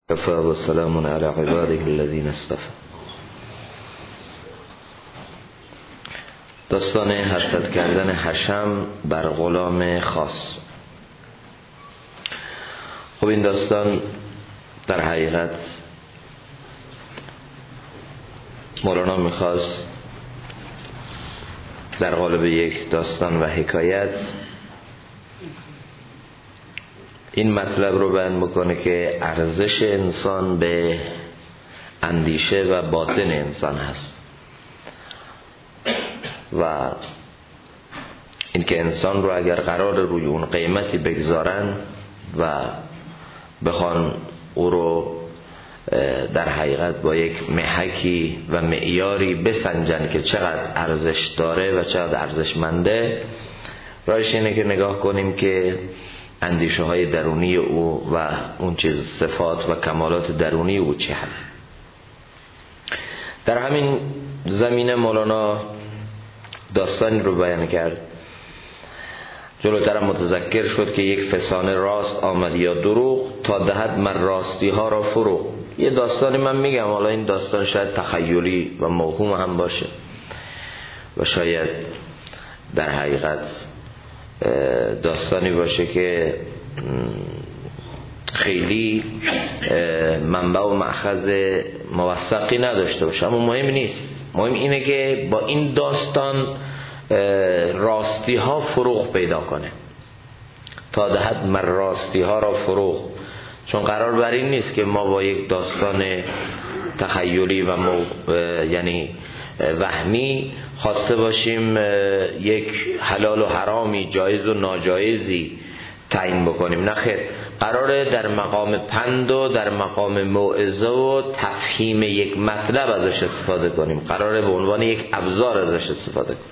کفى و سلام علی عباده الذین اصطفى. داستان حسد کردن حشم بر غلام خاص. خب این داستان در حقیقت مولانا میخواست در قالب یک داستان و حکایت این مطلب رو بیان میکنه که ارزش انسان به اندیشه و باطن انسان هست و اینکه انسان رو اگر قرار روی اون قیمتی بگذارن و بخوان او رو در حقیقت با یک محکی و معیاری بسنجن که چقدر ارزش داره و چقدر ارزشمنده، راهش اینه که نگاه کنیم که اندیشه های درونی او و اون چیز صفات و کمالات درونی او چی هست. در همین زمینه مولانا داستانی رو بیان کرد. جلوتر متذکر شد که یک فسانه راست آمد یا دروغ، تا دهد من راستی ها را فروغ. یه داستانی من میگم، حالا این داستان شاید تخیلی و موهوم هم باشه و شاید در حقیقت داستانی باشه که خیلی منبع و مأخذ موثقی نداشته باشه، اما مهم نیست. مهم اینه که با این داستان راستی ها فروغ پیدا کنه، تا دهد من راستی ها را فروغ. چون قرار بر این نیست که ما با یک داستان تخیلی و یعنی وهمی خواسته باشیم یک حلال و حرامی، جایز و ناجایزی تعیین بکنیم. نه خیر، قراره در مقام پند و در مقام موعظه و تفهیم یک مطلب ازش استفاده کنیم، قراره به عنوان یک ابزار ازش استفاده کنیم.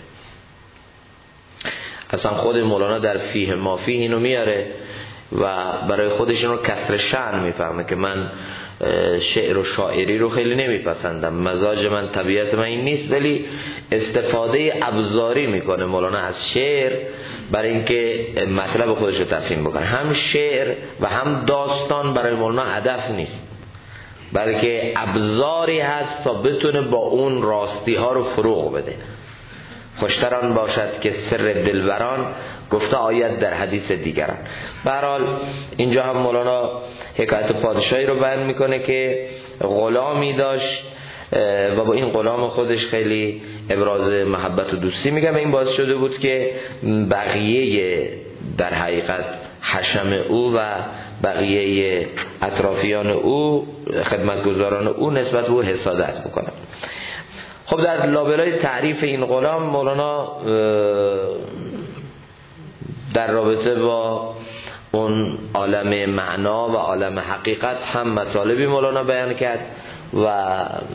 اصلا خود مولانا در فیه ما فیه اینو میاره و برای خودش اینو کسر شأن میفهمه که من شعر و شاعری رو خیلی نمیپسندم، مزاج من، طبیعت من این نیست، ولی استفاده ابزاری میکنه مولانا از شعر برای اینکه مطلب خودش رو تفهیم بکنه. هم شعر و هم داستان برای مولانا هدف نیست، بلکه ابزاری هست تا بتونه با اون راستی ها رو فروغ بده. خوشتران باشد که سر دلبران گفته آید در حدیث دیگران. به هر حال اینجا هم مولانا حکایت پادشاهی رو بیان میکنه که غلامی داشت و با این غلام خودش خیلی ابراز محبت و دوستی میگه و این باعث شده بود که بقیه در حقیقت حشم او و بقیه اطرافیان او، خدمتگزاران او، نسبت به او حسادت بکنن. خب در لابلای تعریف این غلام مولانا در رابطه با اون عالم معنا و عالم حقیقت هم مطالبی مولانا بیان کرد و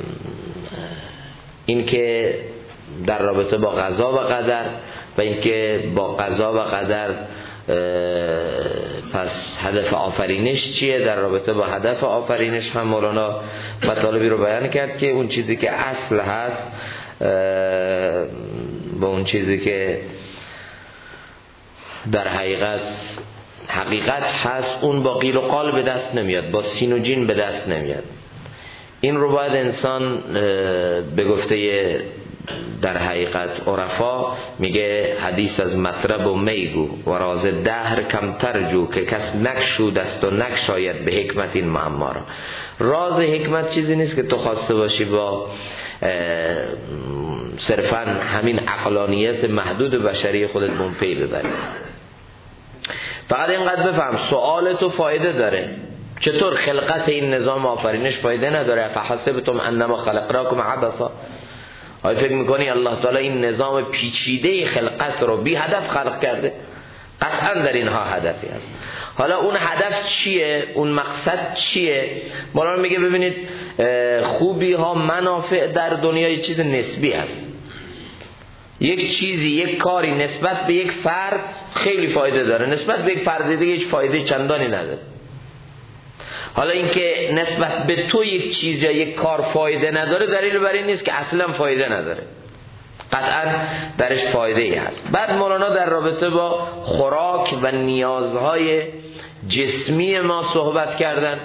اینکه در رابطه با قضا و قدر و اینکه با قضا و قدر پس هدف آفرینش چیه، در رابطه با هدف آفرینش هم مولانا مطالبی رو بیان کرد که اون چیزی که اصل هست با اون چیزی که در حقیقت هست، اون با قیل و قال به دست نمیاد، با سین و جین به دست نمیاد. این رو باید انسان به گفته در حقیقت عرفا میگه حدیث از مطرب و میگو و راز دهر کمتر جو، که کس نکشود است و نکشاید به حکمت این معما را. راز حکمت چیزی نیست که تو خواسته باشی با صرفا همین عقلانیت محدود بشری خودت پی ببری. فقط اینقدر بفهم سوال تو فایده داره. چطور خلقت این نظام آفرینش فایده نداره؟ فحسبتم انما خلقناکم عبثا. آیا فکر میکنی الله تعالی این نظام پیچیده خلقت رو بی هدف خلق کرده؟ قطعا در اینها هدفی هست. حالا اون هدف چیه؟ اون مقصد چیه؟ مولانا میگه ببینید خوبی ها، منافع در دنیا چیز نسبی هست. یک چیزی، یک کاری نسبت به یک فرد خیلی فایده داره، نسبت به یک فرد دیگه هیچ فایده چندانی نداره. حالا اینکه نسبت به تو یک چیز یا یک کار فایده نداره دلیل بر این نیست که اصلا فایده نداره، قطعا درش فایده ای هست. بعد مولانا در رابطه با خوراک و نیازهای جسمی ما صحبت کردن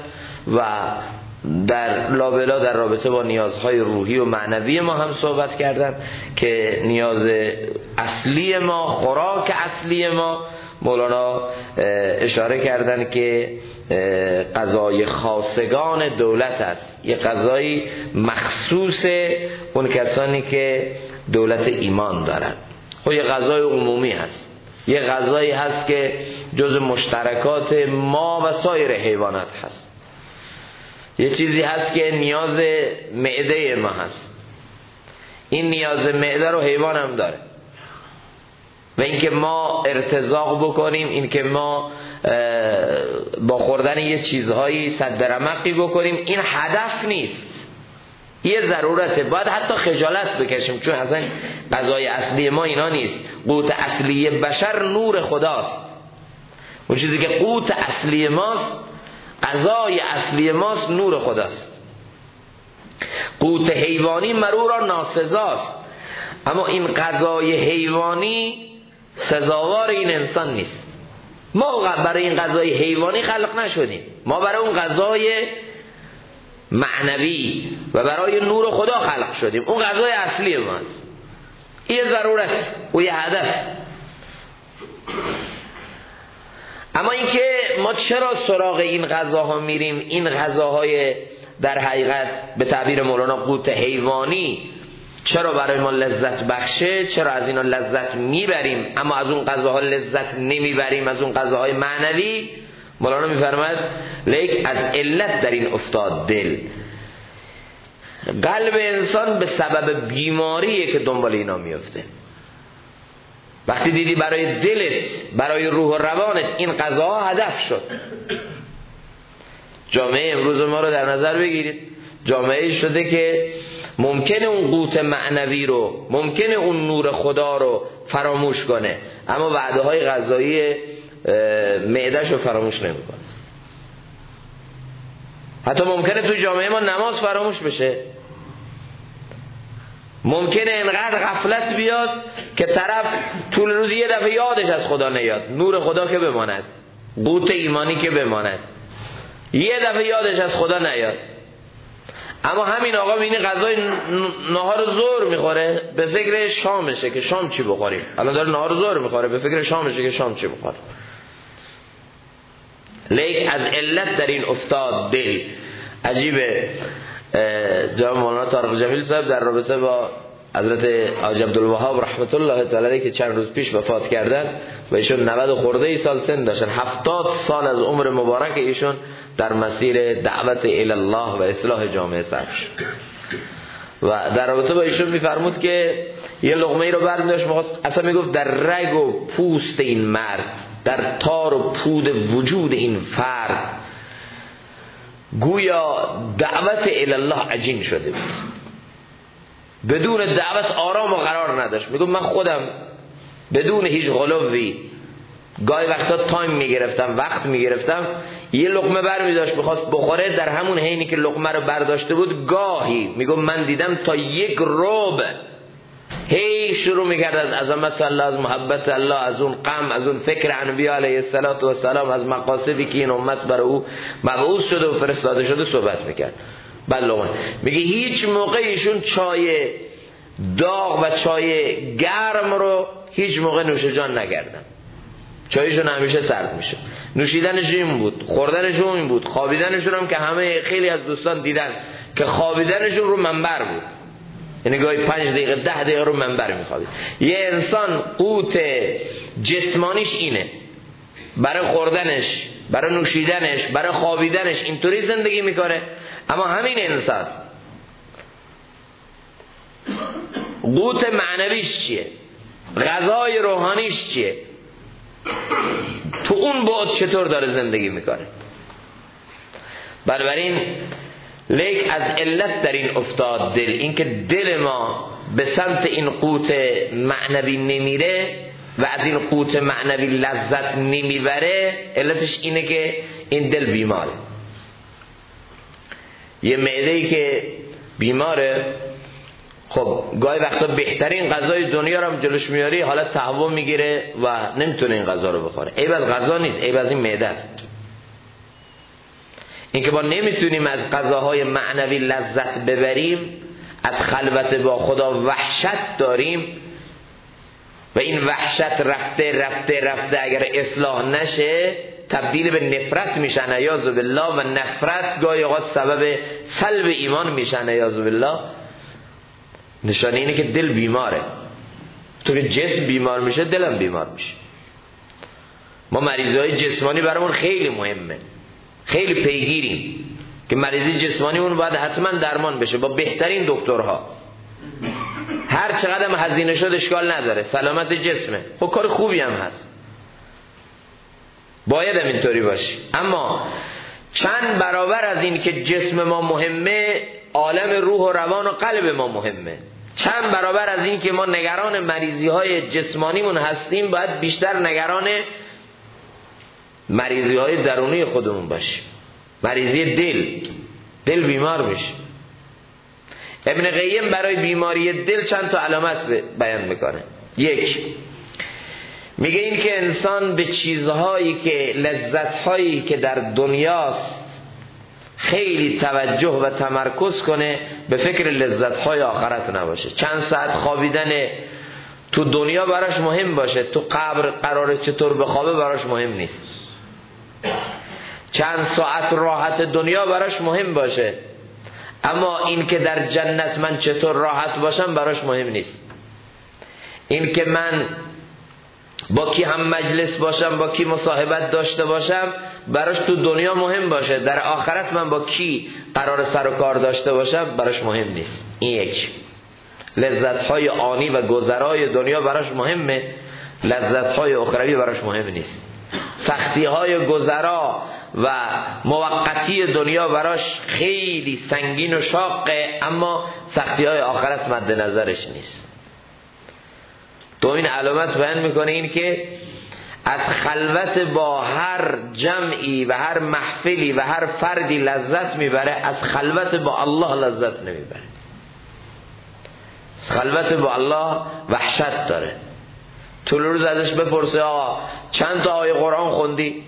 و در لابلا در رابطه با نیازهای روحی و معنوی ما هم صحبت کردن که نیاز اصلی ما، خوراک اصلی ما، مولانا اشاره کردن که غذای خاصگان دولت است، یه غذایی مخصوص اون کسانی که دولت ایمان دارن. و یه غذای عمومی هست، یه غذایی هست که جز مشترکات ما و سایر حیوانات هست. یه چیزی هست که نیاز معده ما هست، این نیاز معده رو حیوان هم داره. و اینکه ما ارتزاق بکنیم، اینکه ما با خوردن یه چیزهایی سد رمقی بکنیم، این هدف نیست، یه ضرورته. باید حتی خجالت بکشیم، چون اصلا غذای اصلی ما اینا نیست. قوت اصلی بشر نور خداست. اون چیزی که قوت اصلی ماست، غذای اصلی ماست، نور خداست. قوت حیوانی مرو را ناسزاست، اما این غذای حیوانی سزاوار این انسان نیست. ما برای این غذای حیوانی خلق نشدیم، ما برای اون غذای معنوی و برای نور خدا خلق شدیم. اون غذای اصلی ماست، یه ضرورت و یه هدف. اما اینکه ما چرا سراغ این غذاها میریم، این غذاهای در حقیقت به تعبیر مولانا قوت حیوانی چرا برای ما لذت بخشه، چرا از اینا لذت میبریم اما از اون غذاها لذت نمیبریم، از اون غذاهای معنوی، مولانا میفرماید لیک از علت در این افتاد دل. قلب انسان به سبب بیماریه که دنبال اینا میفته. وقتی دیدی برای دلت، برای روح و روانت این غذاها هدف شد. جامعه امروز ما رو در نظر بگیرید، جامعه شده که ممکنه اون قوت معنوی رو، ممکنه اون نور خدا رو فراموش کنه، اما وعده های غذایی معده‌ش رو فراموش نمیکنه. حتی ممکنه تو جامعه ما نماز فراموش بشه، ممکنه انقدر غفلت بیاد که طرف طول روز یه دفعه یادش از خدا نیاد، نور خدا که بماند، قوت ایمانی که بماند، یه دفعه یادش از خدا نیاد. اما همین آقا بینی غذای نهار ظهر میخوره، به فکر شامشه که شام چی بخوریم. الان داره نهار ظهر میخوره، به فکر شامشه که شام چی بخوره. لیک از علت در این افتاد دل. عجیبه، جناب مولانا طارق جمیل صاحب در رابطه با حضرت حاجی عبدالوهاب رحمت الله تعالی علیه که چند روز پیش وفات کردن و ایشون 90 خورده سال سن داشتن، 70 سال از عمر مبارک ایشون در مسیر دعوت الی الله و اصلاح جامعه صرف شد. و در رابطه با ایشون میفرمود که یه لقمه ای رو برمی‌داشت، اصلا میگفت در رگ و پوست این مرد، در تار و پود وجود این فرد گویا دعوت الی الله عجین شده بود. بدون دعوت آرام و قرار نداشت. میگم من خودم بدون هیچ غلوی گاهی وقتا تایم میگرفتم، وقت میگرفتم، یه لقمه برمی‌داشت بخواست بخوره، در همون حینی که لقمه رو برداشته بود گاهی میگم من دیدم تا 1 ربع هی شروع میکرد از عظمت الله، از محبت الله، از اون غم، از اون فکر انبیا علیه السلام، از مقاصدی که این امت برای او مبعوث شده و فرستاده شده صحبت میکرد. بله میگه هیچ موقع ایشون چای داغ و چای گرم رو هیچ موقع نوش جان نکردن. چایشون همیشه سرد میشه. نوشیدنش این بود، خوردنشون این بود، خوابیدنشون هم که همه خیلی از دوستان دیدن که خوابیدنشون رو منبر بود. یعنی گاهی 5 دقیقه 10 دقیقه رو منبر میخوابید. یه انسان قوت جسمانیش اینه، برای خوردنش، برای نوشیدنش، برای خوابیدنش اینطوری زندگی میکنه. اما همین انسان قوت معنویش چیه؟ غذای روحانیش چیه؟ تو اون بعد چطور داره زندگی میکنه؟ بنابراین لیک از علت در این افتاد دل، اینکه دل ما به سمت این قوت معنوی نمیره و از این قوت معنوی لذت نمیبره، علتش اینه که این دل بیماره. یه معده‌ای که بیماره، خب گاهی وقتا بهترین غذای دنیا رو هم جلوش میاری، حالا تهوع میگیره و نمیتونه این غذا رو بخوره. عیب از غذا نیست، عیب از این معده است. اینکه ما نمیتونیم از غذاهای معنوی لذت ببریم، از خلوت با خدا وحشت داریم و این وحشت رفته رفته رفته اگر اصلاح نشه تبدیل به نفرت میشن عیاذ بالله، و نفرت گاهی اوقات سبب سلب ایمان میشن عیاذ بالله. نشانه اینه که دل بیماره. تو که جسم بیمار میشه دلم بیمار میشه. ما مریضی‌های جسمانی برامون خیلی مهمه، خیلی پیگیریم که مریضی جسمانیمون باید حتما درمان بشه با بهترین دکترها. هر چقدر هم هزینه شد اشکال نداره، سلامت جسمه. خب کار خوبی هم هست، باید هم اینطوری باشه. اما چند برابر از این که جسم ما مهمه، عالم روح و روان و قلب ما مهمه. چند برابر از این که ما نگران مریضی های جسمانیمون هستیم، باید بیشتر نگران مریضی های درونی خودمون باشیم. مریضی دل بیمار میشه. ابن قیم برای بیماری دل چند تا علامت بیان میکنه. یک، میگه این که انسان به چیزهایی که لذتهایی که در دنیاست خیلی توجه و تمرکز کنه، به فکر لذتهای آخرت نباشه. چند ساعت خوابیدن تو دنیا براش مهم باشه، تو قبر قراره چطور بخوابه براش مهم نیست. چند ساعت راحت دنیا براش مهم باشه، اما این که در جنت من چطور راحت باشم براش مهم نیست. این که من با کی هم مجلس باشم، با کی مصاحبت داشته باشم براش تو دنیا مهم باشه، در آخرت من با کی قرار سر و کار داشته باشم براش مهم نیست. این یک. لذت‌های آنی و گذرای دنیا براش مهمه، لذت‌های اخروی براش مهم نیست. سختی‌های گذرا و موقتی دنیا براش خیلی سنگین و شاقه، اما سختی‌های آخرت مد نظرش نیست. دومین علامت بیان میکنه این که از خلوت با هر جمعی و هر محفلی و هر فردی لذت میبره، از خلوت با الله لذت نمیبره. خلوت با الله وحشت داره. طول روز ازش بپرسه آقا چند تا آیه قرآن خوندی؟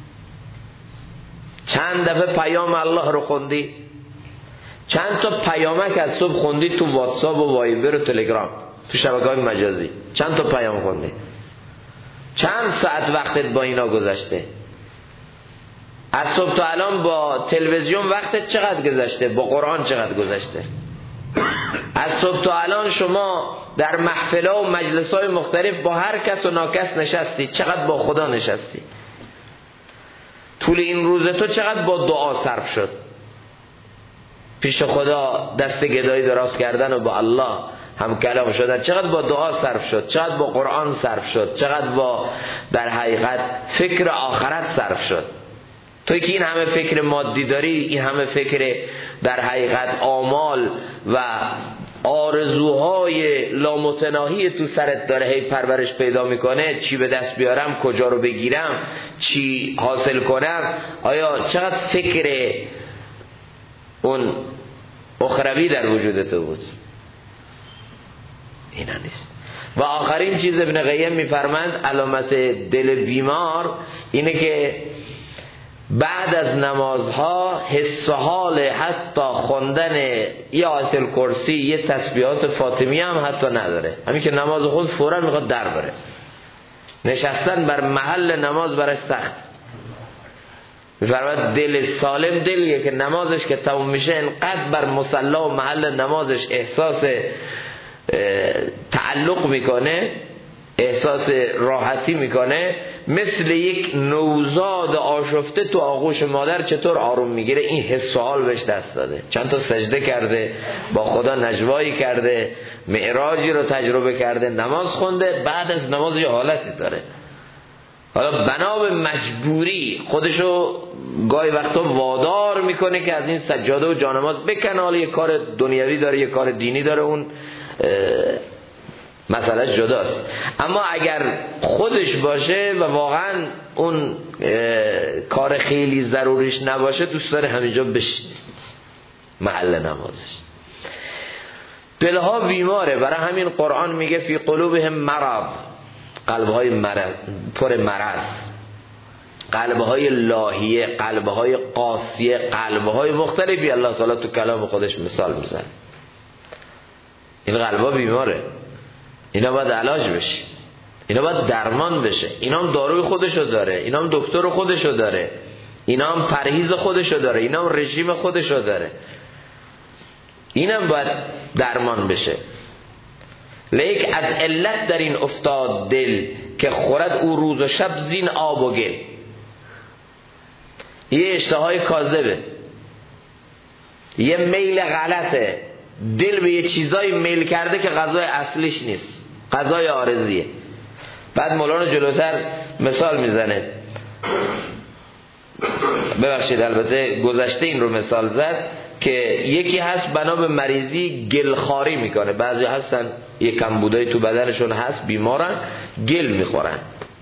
چند دفعه پیام الله رو خوندی؟ چند تا پیامک از صبح خوندی تو واتساپ و وایبر و تلگرام، تو شبکه‌های مجازی؟ چند تا پیام خوندی؟ چند ساعت وقتت با اینا گذشته؟ از صبح تا الان با تلویزیون وقتت چقدر گذشته؟ با قرآن چقدر گذشته؟ از صبح تا الان شما در محفل‌ها و مجلس‌های مختلف با هر کس و ناکس نشستی، چقدر با خدا نشستی؟ طول این روز تو چقدر با دعا صرف شد؟ پیش خدا دست گدایی دراز کردن و با الله هم کلام شدن، چقدر با دعا صرف شد؟ چقدر با قرآن صرف شد؟ چقدر با در حقیقت فکر آخرت صرف شد؟ توی که این همه فکر مادی داری، این همه فکر در حقیقت آمال و آرزوهای لامتناهی تو سرت داره هی پرورش پیدا میکنه، چی به دست بیارم، کجا رو بگیرم، چی حاصل کنم، آیا چقدر فکر اون اخروی در وجود تو بود؟ اینا نیست. و آخرین چیز ابن قیم میفرمند علامت دل بیمار اینه که بعد از نمازها حس و حال حتی خوندن یا آیت الکرسی، یه تسبیحات فاطمیه هم حتی نداره. همین که نماز خود فوراً میخواد در بره. نشستن بر محل نماز برای سخت. میفرماید دل سالم دلیه که نمازش که تموم میشه انقدر بر مصلا و محل نمازش احساس تعلق میکنه، احساس راحتی میکنه، مثل یک نوزاد آشفته تو آغوش مادر چطور آروم میگیره، این حس و حال بهش دست داده. چند تا سجده کرده، با خدا نجوایی کرده، معراجی رو تجربه کرده، نماز خونده، بعد از نماز یه حالتی داره. حالا بنا به مجبوری خودشو گاهی وقتا وادار میکنه که از این سجاده و جانماز بکنه. حالا یه کار دنیوی داره، یه کار دینی داره، اون مسئله جداست. اما اگر خودش باشه و واقعا اون کار خیلی ضروریش نباشه، دوست داره همینجا بشینه محل نمازش. دلها بیماره، برای همین قرآن میگه فی قلوبهم مرض، قلبهای پر مرض. قلبهای لاهیه، قلبهای قاسیه، قلبهای مختلفی الله تعالی تو کلام خودش مثال میزنه. این قلبها بیماره، اینا باید علاج بشه، اینا باید درمان بشه. اینا هم داروی خودشو داره، اینا هم دکتر خودشو داره، اینا هم پرهیز خودشو داره، اینا هم رژیم خودشو داره. اینم باید درمان بشه. لیک از علت در این افتاد دل که خورد او روز و شب زین آب و گل. یه اشتهای کاذبه، یه میل غلطه، دل به یه چیزای میل کرده که غذای اصلیش نیست، غذای عارضیه. بعد مولانا جلوتر مثال میزنه، ببخشید البته گذشته این رو مثال زد که یکی هست بنا به مریضی گلخواری میکنه. بعضی هستن یک کمبودای تو بدنشون هست، بیمارن، گل میخورن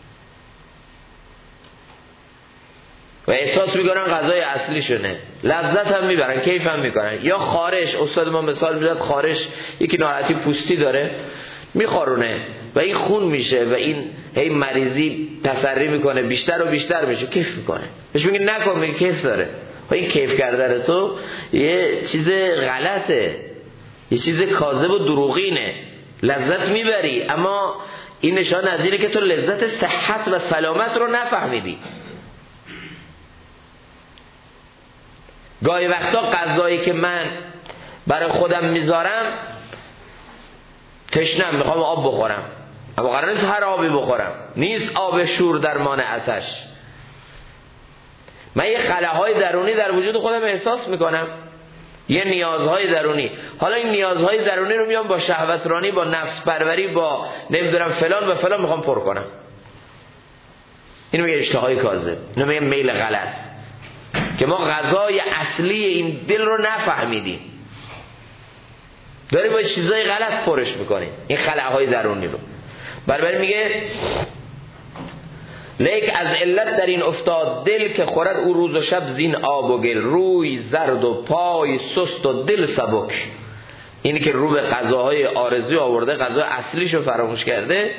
و احساس میکنن غذای اصلیشونه، لذت هم میبرن، کیف هم میکنن. یا خارش، استاد ما مثال میزد، خارش یکی ناراحتی پوستی داره میخورونه و این خون میشه و این هی مریضی تسری میکنه، بیشتر و بیشتر میشه، کیف میکنه. بهش میگه نکن، میگه کیف داره. و این کیف کردن تو یه چیز غلطه، یه چیز کاذب و دروغینه. لذت میبری اما این نشان از اینه که تو لذت صحت و سلامت رو نفهمیدی. گاهی وقتا غذایی که من برای خودم میذارم، تشنم میخوام آب بخورم، اما قرار نیست هر آبی بخورم، نیست آب شور درمان آتش. من یه خلاهای درونی در وجود خودم احساس میکنم، یه نیازهای درونی. حالا این نیازهای درونی رو میام با شهوترانی، با نفس پروری، با نمیدونم فلان و فلان میخوام پر کنم. اینو میگه اشتهای کاذب، اینو میگه میل غلط، که ما غذای اصلی این دل رو نفهمیدیم، داریم با چیزای غلط پرش میکنیم این خلاهای درونی رو. برابر میگه لیک از علت در این افتاد دل که خورد او روز و شب زین آب و گل. روی زرد و پای سست و دل سبک. اینی که رو به غذاهای عارضی آورده، غذای اصلیشو فراموش کرده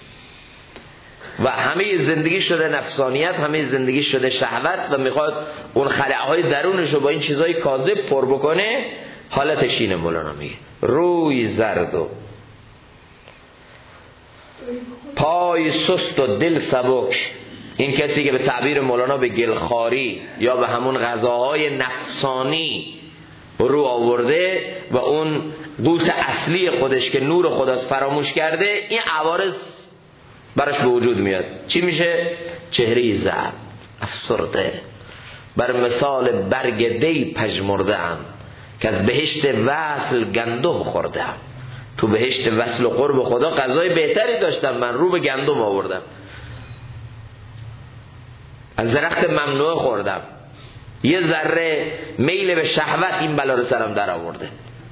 و همه زندگی شده نفسانیت، همه زندگی شده شهوت و میخواد اون خلاهای درونشو با این چیزای کاذب پر بکنه. حالتش اینه مولانا میگه روی زرد و پای سست و دل سبک. این کسی که به تعبیر مولانا به گلخواری یا به همون غذاهای نفسانی رو آورده و اون قوت اصلی خودش که نور خداست فراموش کرده، این عوارض برش به وجود میاد. چی میشه؟ چهره زرد، افسرده، بر مثال برگ دی پژمرده ام که از بهشت وصل گندم خوردم. تو بهشت وصل و قرب خدا غذای بهتری داشتم، من رو به گندم آوردم، از درخت ممنوع خوردم، یه ذره میل به شهوت این بلا رو سرم در آورده.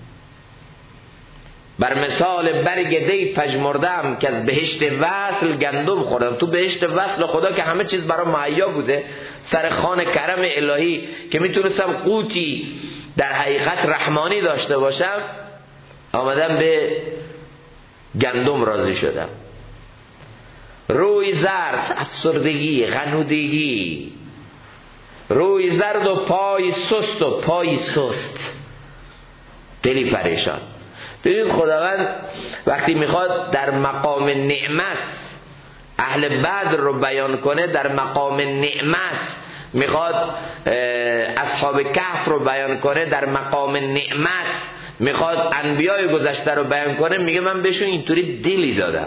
بر مثال برگ دی پژمردم که از بهشت وصل گندم خوردم. تو بهشت وصل خدا که همه چیز برام مهیا بوده، سر خوان کرم الهی که میتونستم قوتی در حقیقت رحمانی داشته باشم، آمدم به گندم راضی شدم. روی زرد، افسردگی، غنودگی. روی زرد و پای سست و پای سست، دلی پریشان. ببینید خداوند وقتی میخواد در مقام نعمت اهل بدر رو بیان کنه، در مقام نعمت میخواد اصحاب کهف رو بیان کنه، در مقام نعمت میخواد انبیای گذشته رو بیان کنه، میگه من بهشون اینطوری دلی دادم.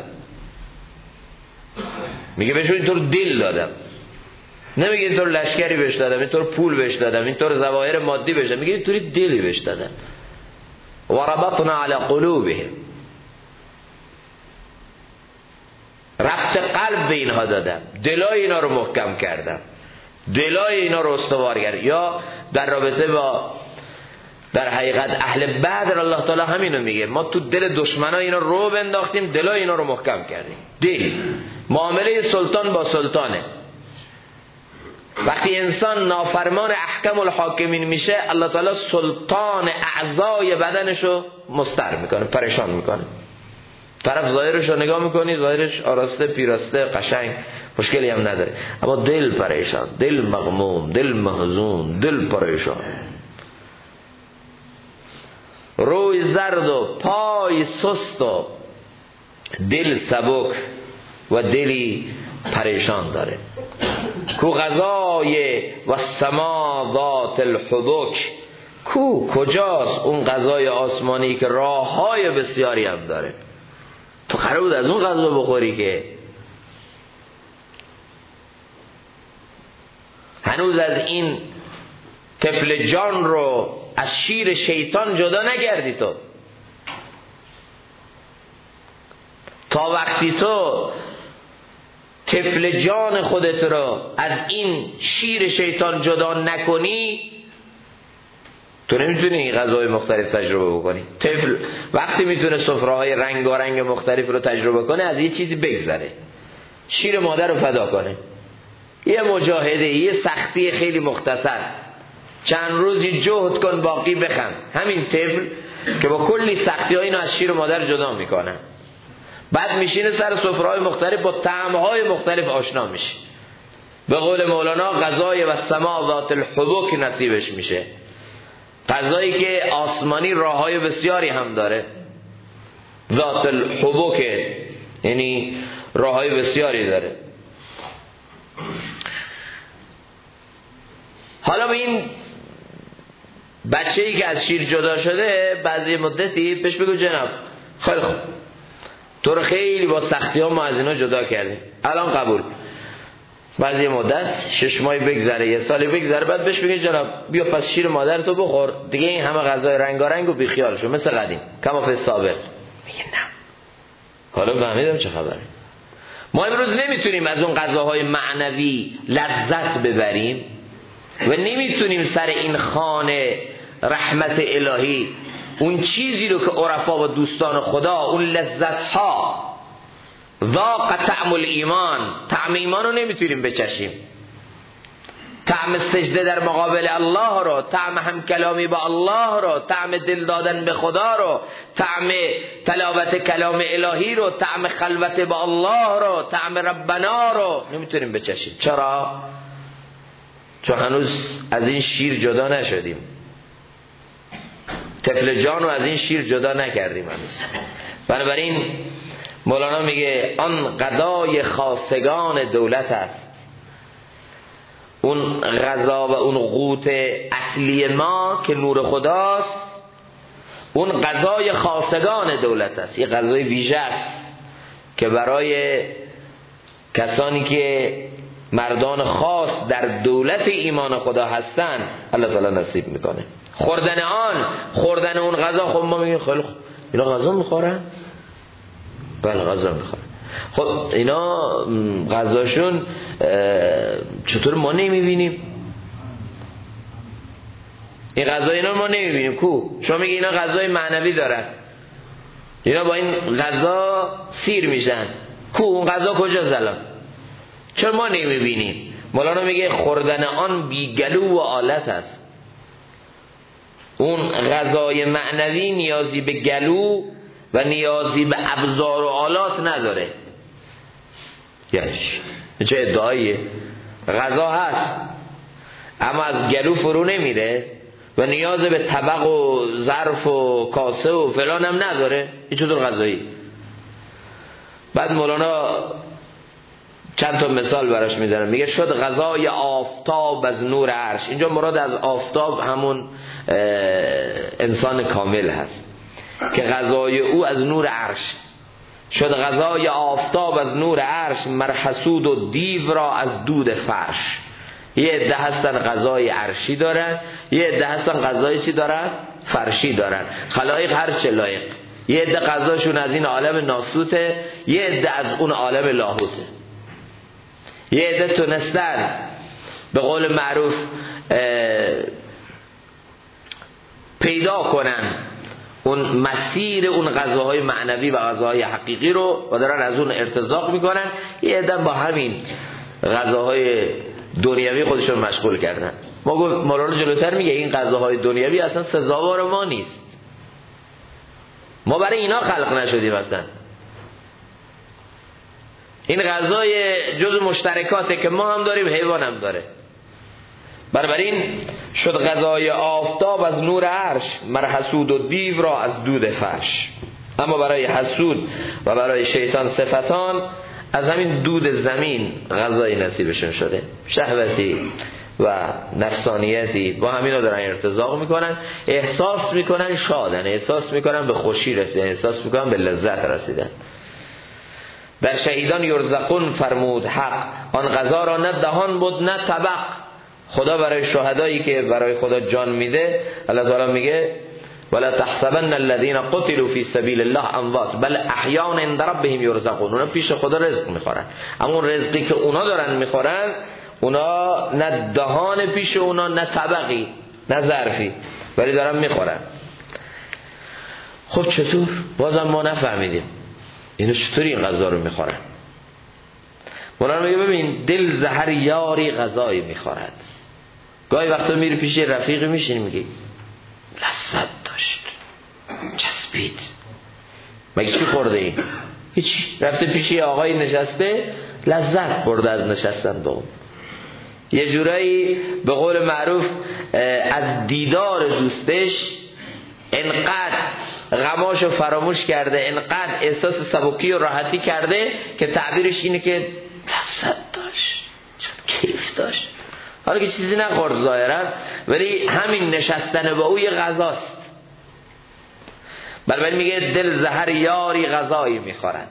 میگه بهشون اینطور دل دادم، نمیگه اینطور لشکری بهش دادم، اینطور پول بهش دادم، اینطور ظواهر مادی بهش دادم، میگه اینطوری دلی بهش دادم. و ربطنا علی قلوبهم، ربط قلب به اینها دادم، دلای اینا رو محکم کردم، دلای اینا رو استوار کردم. یا در رابطه با در حقیقت اهل بدر الله تعالی همینو میگه، ما تو دل دشمنا اینا رو بنداختیم، دلای اینا رو محکم کردیم. دل معامله سلطان با سلطانه. وقتی انسان نافرمان احکام الحاکمین میشه، الله تعالی سلطان اعضای بدنشو مستر میکنه، پریشان میکنه. طرف ظاهرش رو نگاه میکنی، ظاهرش آراسته پیراسته قشنگ، مشکلی هم نداره، اما دل پریشان، دل مغموم، دل محزون، دل پریشان، روی زرد و پای سست و دل سبک و دلی پریشان داره. کو غذای و سما ذات الحبک، کجاست اون غذای آسمانی که راههای بسیاری هم داره؟ تو قرار بود از اون غذا بخوری که هنوز از این طفل جان رو از شیر شیطان جدا نکردی. تو تا وقتی تو طفل جان خودت رو از این شیر شیطان جدا نکنی، تو نمیتونی این غذای مختلف تجربه بکنی. طفل وقتی میتونه سفره‌های رنگارنگ مختلف رو تجربه کنه، از یه چیزی بگذره، شیر مادر رو فدا کنه، یه مجاهده، یه سختی خیلی مختصر، چند روزی جهد کن باقی بخند. همین طفل که با کلی سختی ها اینو از شیر مادر جدا میکنه، بعد میشینه سر سفره‌های مختلف با طعم‌های مختلف آشنا میشه. به قول مولانا غذای و سما ذات الحبک نصیبش میشه، غذایی که آسمانی راههای بسیاری هم داره. ذات الحبک یعنی راههای بسیاری داره. حالا به این بچه‌ای که از شیر جدا شده بعد مدتی بهش بگو جناب خیلی خوب، تو رو خیلی با سختی ها ما از اینا جدا کردیم، الان قبول. بعد یه مدت 6 ماهی بگذره، 1 سالی بگذره، بعد بهش بگی جناب بیا پس شیر مادرتو بخور دیگه، این همه غذای رنگارنگ و بیخیال شو مثل قدیم، کما فی السابق. میگه نه. حالا فهمیدم چه خبره. ما امروز نمیتونیم از اون غذاهای معنوی لذت ببریم و نمیتونیم سر این خانه رحمت الهی اون چیزی رو که عرفا و دوستان خدا اون لذت ها ذاق طعم الایمان، طعم ایمان رو نمیتونیم بچشیم، طعم سجده در مقابل الله رو، طعم همکلامی با الله رو، طعم دل دادن به خدا رو، طعم تلاوت کلام الهی رو، طعم خلوت با الله رو، طعم ربنا رو نمیتونیم بچشیم. چرا؟ چون هنوز از این شیر جدا نشدیم، طفل جان رو از این شیر جدا نکردیم هنوز. بنابراین مولانا میگه آن غذای خاصگان دولت است، اون غذا و اون قوت اصلی ما که نور خداست، اون غذای خاصگان دولت است، یه غذای ویژه است که برای کسانی که مردان خاص در دولت ایمان خدا هستن الله تعالی نصیب میکنه. خوردن اون غذا. خب ما میگیم خیلی خوب اینا غذا میخورن، بله غذا میخورن. خب اینا غذاشون چطور ما نمیبینیم؟ این غذا اینا ما نمیبینیم. کو شما میگی اینا غذای معنوی دارن، اینا با این غذا سیر میشن، کو اون غذا کجاست الان؟ چرا ما نمیبینیم؟ مولانا میگه خوردن آن بی گلو و آلت است. اون غذای معنوی نیازی به گلو و نیازی به ابزار و آلات نداره. یعنی چه ادعاییه؟ غذا هست اما از گلو فرو نمیره و نیاز به طبق و ظرف و کاسه و فلان هم نداره. این چطور غذایی؟ بعد مولانا چند تا مثال براش میزنه، میگه شد غذای آفتاب از نور عرش. اینجا مراد از آفتاب همون انسان کامل هست که غذای او از نور عرش. شد غذای آفتاب از نور عرش، مرحسود و دیو را از دود فرش. یه عده هستن غذای عرشی دارن، یه عده هستن غذای چی دارن؟ فرشی دارن. خلایق هر چه لایق. یه عده غذاشون از این عالم ناسوته، یه عده از اون عالم لاهوته. یه عده تونستن به قول معروف پیدا کنن اون مسیر اون غذاهای معنوی و غذاهای حقیقی رو و دارن از اون ارتزاق میکنن. یه عده با همین غذاهای دنیوی خودشون مشغول کردن. ما گفت مولانا جلوتر میگه این غذاهای دنیوی اصلا سزاوار ما نیست، ما برای اینا خلق نشدیم اصلا. این غذای جز مشترکاته که ما هم داریم، حیوان هم داره. بنابراین شد غذای آفتاب از نور عرش، مر حسود و دیو را از دود فرش. اما برای حسود و برای شیطان صفتان از همین دود زمین غذای نصیبشون شده. شهوتی و نفسانیتی با همینا دارن ارتزاق میکنن، احساس میکنن شادن، احساس میکنن به خوشی رسیدن، احساس میکنن به لذت رسیدن. در شهیدان یرزقون فرمود حق، آن غذا را نه دهان بود نه طبق. خدا برای شهدایی که برای خدا جان میده، الله تعالی میگه ولا تحسبن الذين قتلوا في سبيل الله اموات بل احياء عند ربهم يرزقون. اونا پیش خدا رزق میخورن، اما اون رزقی که اونا دارن میخورن، اونا نه دهان پیش اونا، نه طبقی، نه ظرفی، ولی دارن میخورن. خب چطور؟ بازم ما نفهمیدیم اینو چطوری این غذا رو میخورن. مولانا میگه ببین دل زهر یاری غذایی میخورد. گاهی وقتا میری پیش رفیقی میشین میگی لذت داشت، چسبید. مگه چی خورده این؟ هیچی. رفته پیش یه آقای نشسته، لذت برده از نشستن با اون. یه جورایی به قول معروف از دیدار دوستش انقدر غماشو فراموش کرده، انقدر احساس سبکی و راحتی کرده که تعبیرش اینه که لذت داشت، چون کیف داشت. حالا که چیزی نخورد ظاهرا، ولی همین نشستن با او یه غذاست. بنابراین میگه دل زهر یاری غذایی میخورد.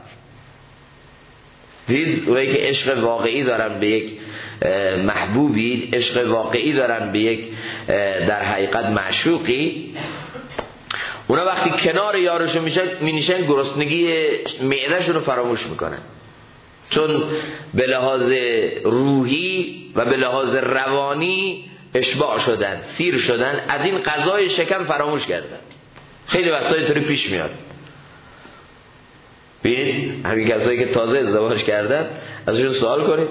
دید اونایی که عشق واقعی دارن به یک محبوبی، عشق واقعی دارن به یک در حقیقت معشوقی، اونا وقتی کنار یارشون مینشن گرسنگی معده‌شون رو فراموش میکنن، چون به لحاظ روحی و به لحاظ روانی اشباع شدن، سیر شدن، از این غذای شکم فراموش کردن. خیلی وقتا اینطوری پیش میاد. ببینید همین کسایی که تازه ازدواج کردن ازشون سوال کنید،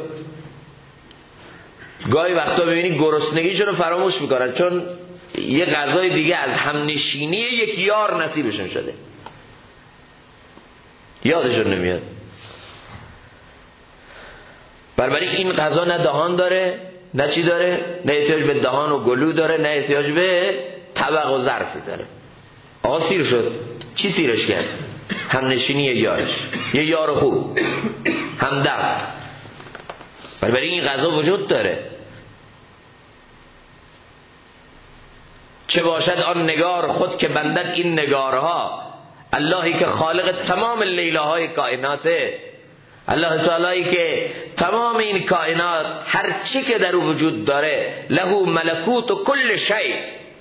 گاهی وقتا ببینید گرسنگیشون رو فراموش میکنن، چون یه غذای دیگه از همنشینی یک یار نصیبشون شده، یادشون نمیاد. بنابراین این غذا نه دهان داره، نه چی داره، نه احتیاج به دهان و گلو داره، نه احتیاج به طبق و ظرفی داره. آقا سیر شد، چی سیرش کرد؟ همنشینی یارش، یه یار خوب، همدم. بنابراین این غذا وجود داره. چه باشد آن نگار خود که بندد این نگارها، اللهی که خالق تمام لیلاهای کائناته، الله تعالی که تمام این کائنات هر چی که در او وجود داره، له ملکوت و کل شیء،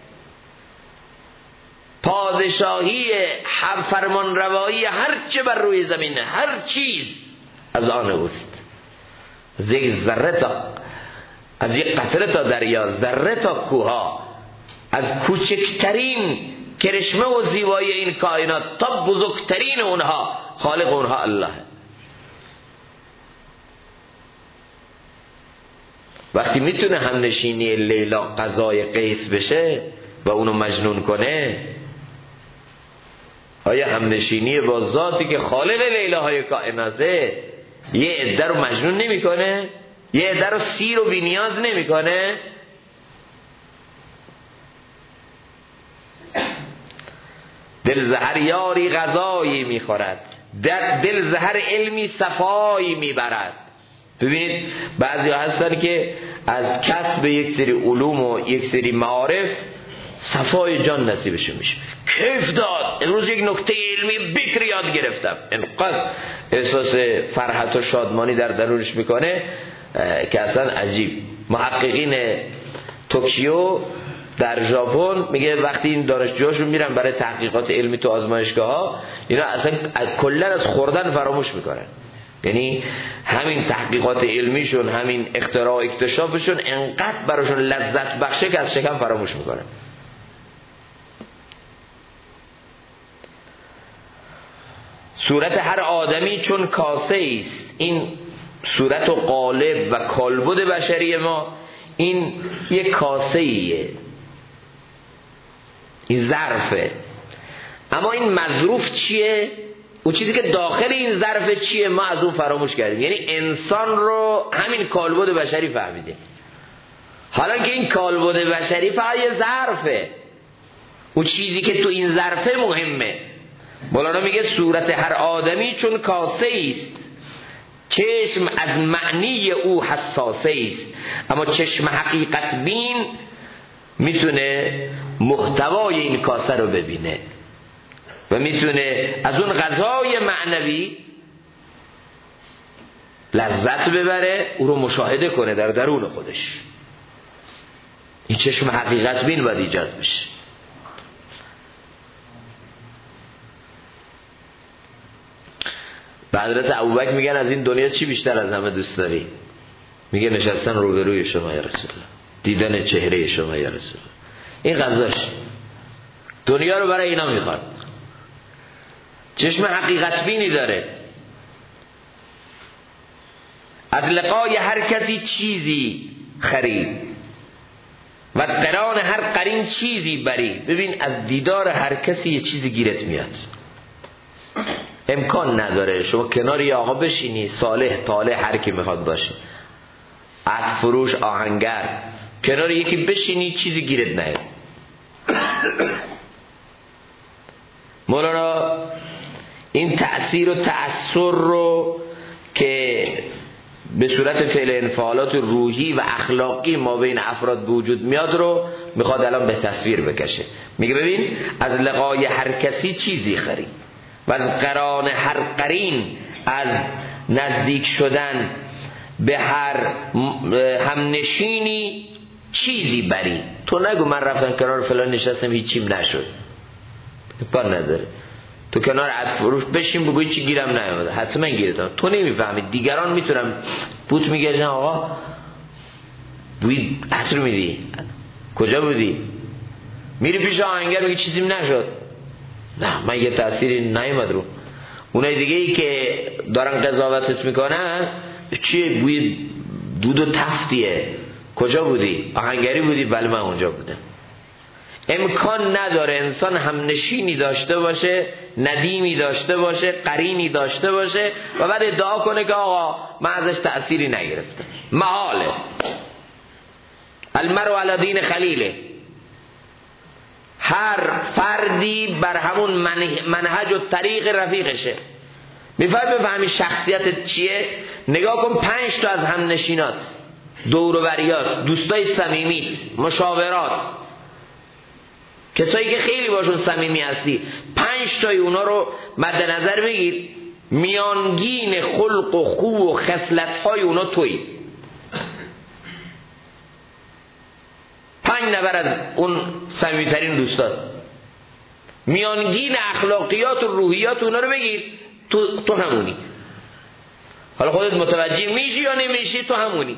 پادشاهی فرمان روایی هر چه بر روی زمینه، هر چیز از آن اوست. از یک ذره تا، از یک قطره تا دریا، ذره تا کوها، از کوچکترین کرشمه و زیبایی این کائنات تا بزرگترین اونها، خالق اونها الله. وقتی میتونه همنشینی لیلا قضای قیس بشه و اونو مجنون کنه، آیا همنشینی با ذاتی که خالق لیلاهای کائناته یه عده رو مجنون نمیکنه؟ یه عده رو سیر و بی نیاز نمیکنه؟ دل زهر یاری غذایی میخورد، دل زهر علمی صفایی میبرد. ببینید بعضی ها هستن که از کسب یک سری علوم و یک سری معارف صفای جان نصیبشون میشه، کیف داد، امروز یک نکته علمی بکر یاد گرفتم، انقدر احساس فرحت و شادمانی در درونش میکنه که اصلا عجیب. محققین توکیو در ژاپن میگه وقتی این دانشجوهاشون میرن برای تحقیقات علمی تو آزمایشگاه ها، اینا اصلا کلا از خوردن فراموش میکنن. یعنی همین تحقیقات علمیشون، همین اختراع و اکتشافشون انقدر براشون لذت بخشه که از شکم فراموش میکنن. صورت هر آدمی چون کاسه است، این صورت و قالب و کالبد بشری ما این یک کاسه ایه، این ظرفه. اما این مظروف چیه؟ اون چیزی که داخل این ظرف چیه ما از اون فراموش کردیم. یعنی انسان رو همین کالبد بشری فهمیدیم، حالا که این کالبد بشری فقط یه ظرفه، اون چیزی که تو این ظرفه مهمه. مولانا میگه صورت هر آدمی چون کاسه است، چشم از معنی او حساسه است، اما چشم حقیقت بین میتونه محتوای این کاسه رو ببینه و میتونه از اون غذای معنوی لذت ببره، او رو مشاهده کنه در درون خودش. این چشم حقیقت بین باید ایجاد بشه. به حضرت ابوبکر میگن از این دنیا چی بیشتر از همه دوست داری؟ میگه نشستن روبروی شما یا رسول الله، دیدن چهره شما یا رسول الله. این غذاش دنیا رو برای اینا میخواد. چشم حقیقت بینی داره، از لقای هر کسی چیزی خرید و قران هر قرین چیزی بری. ببین از دیدار هر کسی یه چیزی گیرت میاد. امکان نداره شما کنار یه آقا بشینی صالح طالح هر کی میخواد باشه، عطر فروش آهنگر، کنار یکی بشینی چیزی گیرت نیاد. مولانا این تأثیر و تأثیر رو که به صورت فعل انفعالات روحی و اخلاقی ما بین افراد به وجود میاد رو میخواد الان به تصویر بکشه. میگه ببین از لقای هر کسی چیزی خری و از قران هر قرین، از نزدیک شدن به هر همنشینی چیزی بری. تو نگو من رفتم کنار فلان نشستم هیچیم نشد، امکان نداره. تو کنار عطر فروش بشین بگوی چی گیرم نیامده، حتما گیرتم. تو نمیفهمی، دیگران میتونم بوت میگردن آقا بوی عطر میدی، کجا بودی؟ میری پیش آهنگر میگی چیزیم نشد. نه من یه تأثیری نیامد رو. اونای دیگه ای که دارن قضاوتت میکنن چیه؟ بوی دود و تفتیه. کجا بودی؟ آهنگری بودی؟ بله من اونجا بودم. امکان نداره انسان همنشینی داشته باشه، ندیمی داشته باشه، قرینی داشته باشه و بعد ادعا کنه که آقا من ازش تأثیری نگرفتم. محاله. المرء علی دین خلیله. هر فردی بر همون منهج و طریق رفیقشه. میفهمی بفهمی شخصیتت چیه؟ نگاه کن 5 تا از همنشینات، دور و بریات، دوستای صمیمیت، مشاورات، کسایی که خیلی باشون صمیمی هستی، 5 تای اونا رو مد نظر بگیر، میانگین خلق و خو و خصلت‌های اونا تویی. 5 نفر از اون صمیمی‌ترین دوستات، میانگین اخلاقیات و روحیات اونا رو بگیر، تو همونی. حالا خودت متوجه میشی یا نمیشی، تو همونی.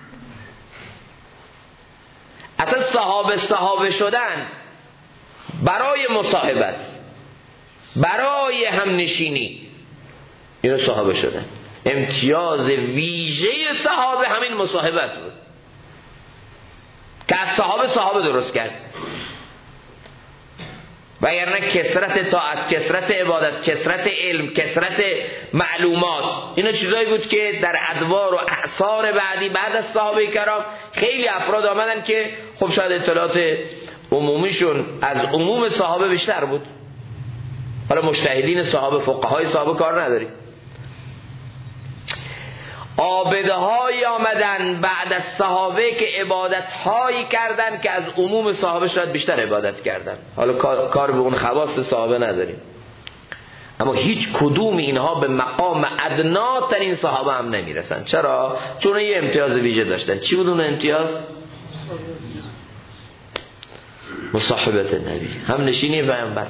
اصلا صحابه شدن برای مصاحبت، برای همنشینی، اینو صحابه شدن. امتیاز ویژه صحابه همین مصاحبت بود که از صحابه درست کرد. وگرنه کثرت طاعت، کثرت عبادت، کثرت علم، کثرت معلومات، اینا چیزایی بود که در ادوار و اعصار بعدی بعد از صحابه کرام خیلی افراد آمدن که خب شاید اطلاعات عمومیشون از عموم صحابه بیشتر بود. حالا مجتهدین صحابه، فقهای صحابه کار نداریم. عابده های آمدن بعد از صحابه که عبادت هایی کردن که از عموم صحابه شاید بیشتر عبادت کردن. حالا کار به اون خواص صحابه نداریم، اما هیچ کدوم اینها به مقام ادنا ترین صحابه هم نمیرسن. چرا؟ چون یه امتیاز ویژه داشتن. چی بود اون امتیاز؟ مصاحبت نبی، هم نشینی پیامبر.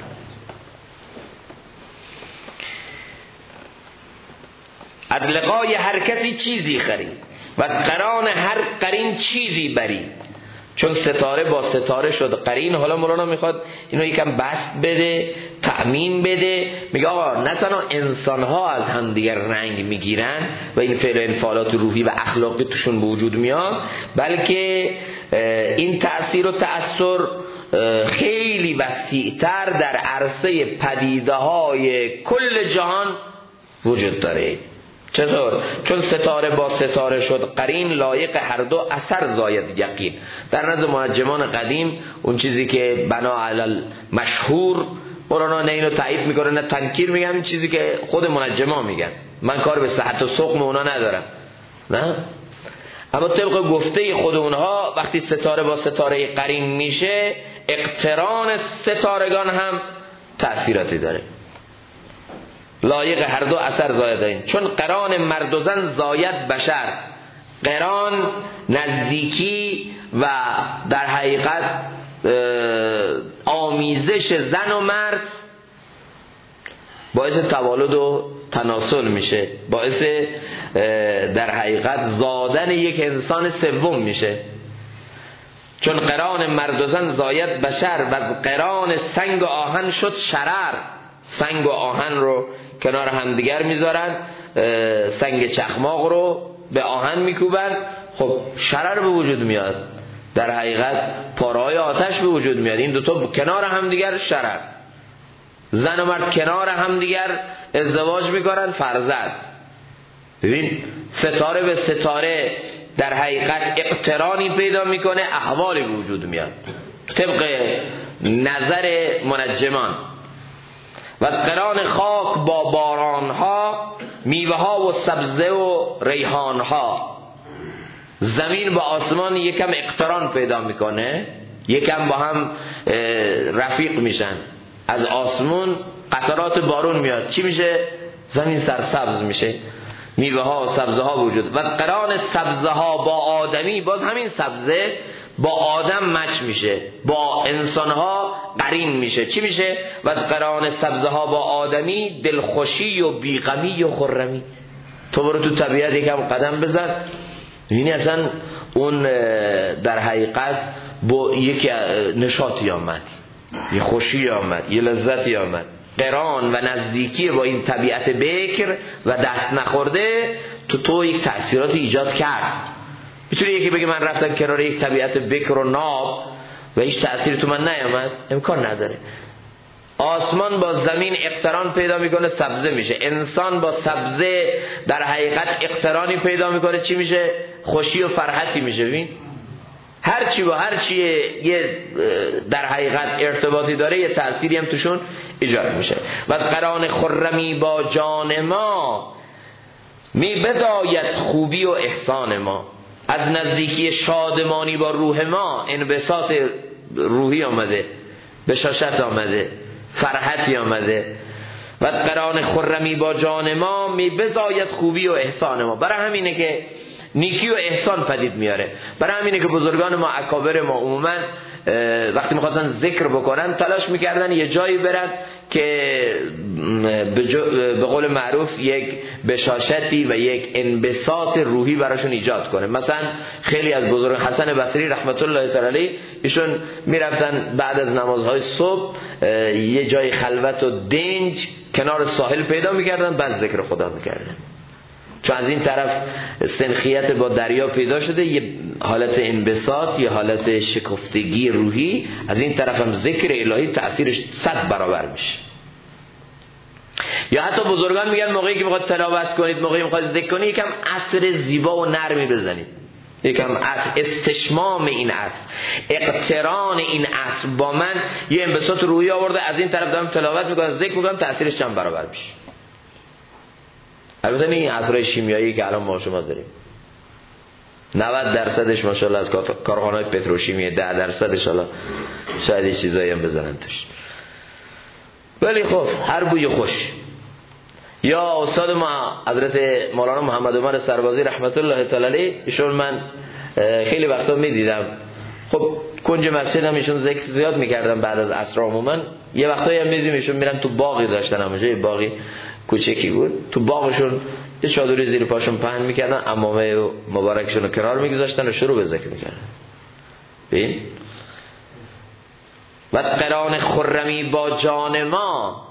از لقای هر کسی چیزی خری و از قران هر قرین چیزی بری. چون ستاره با ستاره شد قرین. حالا مولانا میخواد اینو یکم بسط بده، تأمین بده. میگه آقا نه تنها انسان ها از هم دیگر رنگ میگیرن و این فعل انفعالات روحی و اخلاقی توشون به وجود میاد، بلکه این تأثیر و تأثیر خیلی وسیع‌تر در عرصه پدیده های کل جهان وجود داره. چطور؟ چون ستاره با ستاره شد قرین، لایق هر دو اثر زاید یقین. در نزد منجمان قدیم اون چیزی که بنا علی مشهور، مولانا نه اینو تایید میکنه نه تنکیر میگم، این چیزی که خود منجما میگن، من کار به صحت و سقم اونا ندارم، نه. اما طبق گفته خود اونها وقتی ستاره با ستاره قرین میشه، اقتران ستارگان هم تأثیراتی داره. لایق هر دو اثر زایدین، چون قران مرد و زن زاید بشر. قران نزدیکی و در حقیقت آمیزش زن و مرد باعث توالد و تناسل میشه، باعث در حقیقت زادن یک انسان سوم میشه. چون قران مرد و زن زاید بشر و از قران سنگ و آهن شد شرر. سنگ و آهن رو کنار همدیگر میذارن، سنگ چخماق رو به آهن میکوبن، خب شرر به وجود میاد، در حقیقت پاره‌های آتش به وجود میاد. این دوتا کنار همدیگر شرر. زن و مرد کنار همدیگر ازدواج میکنن، فرزند. ببین ستاره به ستاره در حقیقت اقترانی پیدا میکنه، احوالی به وجود میاد طبق نظر منجمان. و از قران خاک با بارانها، میوه ها و سبزه و ریحانها. زمین با آسمان یکم اقتران پیدا میکنه، یکم با هم رفیق میشن. از آسمون قطرات بارون میاد، چی میشه؟ زمین سرسبز میشه، میوه ها و سبزه ها وجود. و قران سبزه ها با آدمی، باز همین سبزه با آدم مچ میشه، با انسان ها قرین میشه، چی میشه؟ و از قران سبزه ها با آدمی، دلخوشی و بیغمی و خرمی. تو برو تو طبیعت یکم قدم بزن، یعنی اصلا اون در حقیقت با یک نشاطی آمد، یه خوشی آمد، یه لذتی آمد. قران و نزدیکی با این طبیعت بکر و دست نخورده تو یک تأثیرات ایجاد کرد. میتونه یکی بگه من رفتم کنار یک طبیعت بکر و ناب و هیچ تأثیری تو من نیامد؟ امکان نداره. آسمان با زمین اقتران پیدا میکنه، سبزه میشه. انسان با سبزه در حقیقت اقترانی پیدا میکنه، چی میشه؟ خوشی و فرحتی میشه. ببین هر چی با هر چی یه در حقیقت ارتباطی داره، یه تأثیری هم توشون ایجاد میشه. و از قران خرمی با جان ما، می بداید خوبی و احسان ما. از نزدیکی شادمانی با روح ما، انبساط روحی آمده، بشاشت آمده، فرحتی آمده. و از قران خرمی با جان ما، می بزاید خوبی و احسان ما. برای همینه که نیکی و احسان پدید میاره. برای همینه که بزرگان ما، اکابر ما عموما وقتی میخواستن ذکر بکنن تلاش میکردن یه جایی برن که به قول معروف یک بشاشتی و یک انبساط روحی براشون ایجاد کنه. مثلا خیلی از بزرگ حسن بصری رحمت الله تعالی علیه، ایشون میرفتن بعد از نمازهای صبح یه جای خلوت و دنج کنار ساحل پیدا میکردن، بعد ذکر خدا میکردن. چون از این طرف سنخیت با دریا پیدا شده، یه حالت انبساط، یه حالت شکفتگی روحی، از این طرف هم ذکر الهی تأثیرش 100 برابر میشه. یا حتی بزرگان میگن موقعی که میخواد تلاوت کنید، موقعی میخواد ذکر کنید، یکم عطر زیبا و نرمی بزنید، یکم عطر، استشمام این عطر، اقتران این عطر با من یه انبساط روحی آورده، از این طرف دارم تلاوت میکنم، ذکر میکنم، تأثیرش چند برابر میشه. البته این عطرهای شیمیایی که الان ما شما داریم 90% ماشاءالله از کارخانه‌های پتروشیمی، 10% حالا شاید یه چیزایی هم بزنن توش، ولی خب هر بوی خوش. یا استاد ما حضرت مولانا محمد عمر سربازی رحمت الله تعالی علیه، ایشون من خیلی وقتا میدیدم، خب کنج مسجد هم ایشون ذکر زیاد میکردم بعد از عصر. عموما یه وقتایی هم میدیدیم ایشون میرن تو باغی داشتن، همونجا یه باغی کوچکی بود، تو باغشون یه چادری زیر پاشون پهن میکردن، عمامه مبارکشون رو کنار میگذاشتن و شروع به ذکر میکردن. ببین و قران خرمی با جان ما.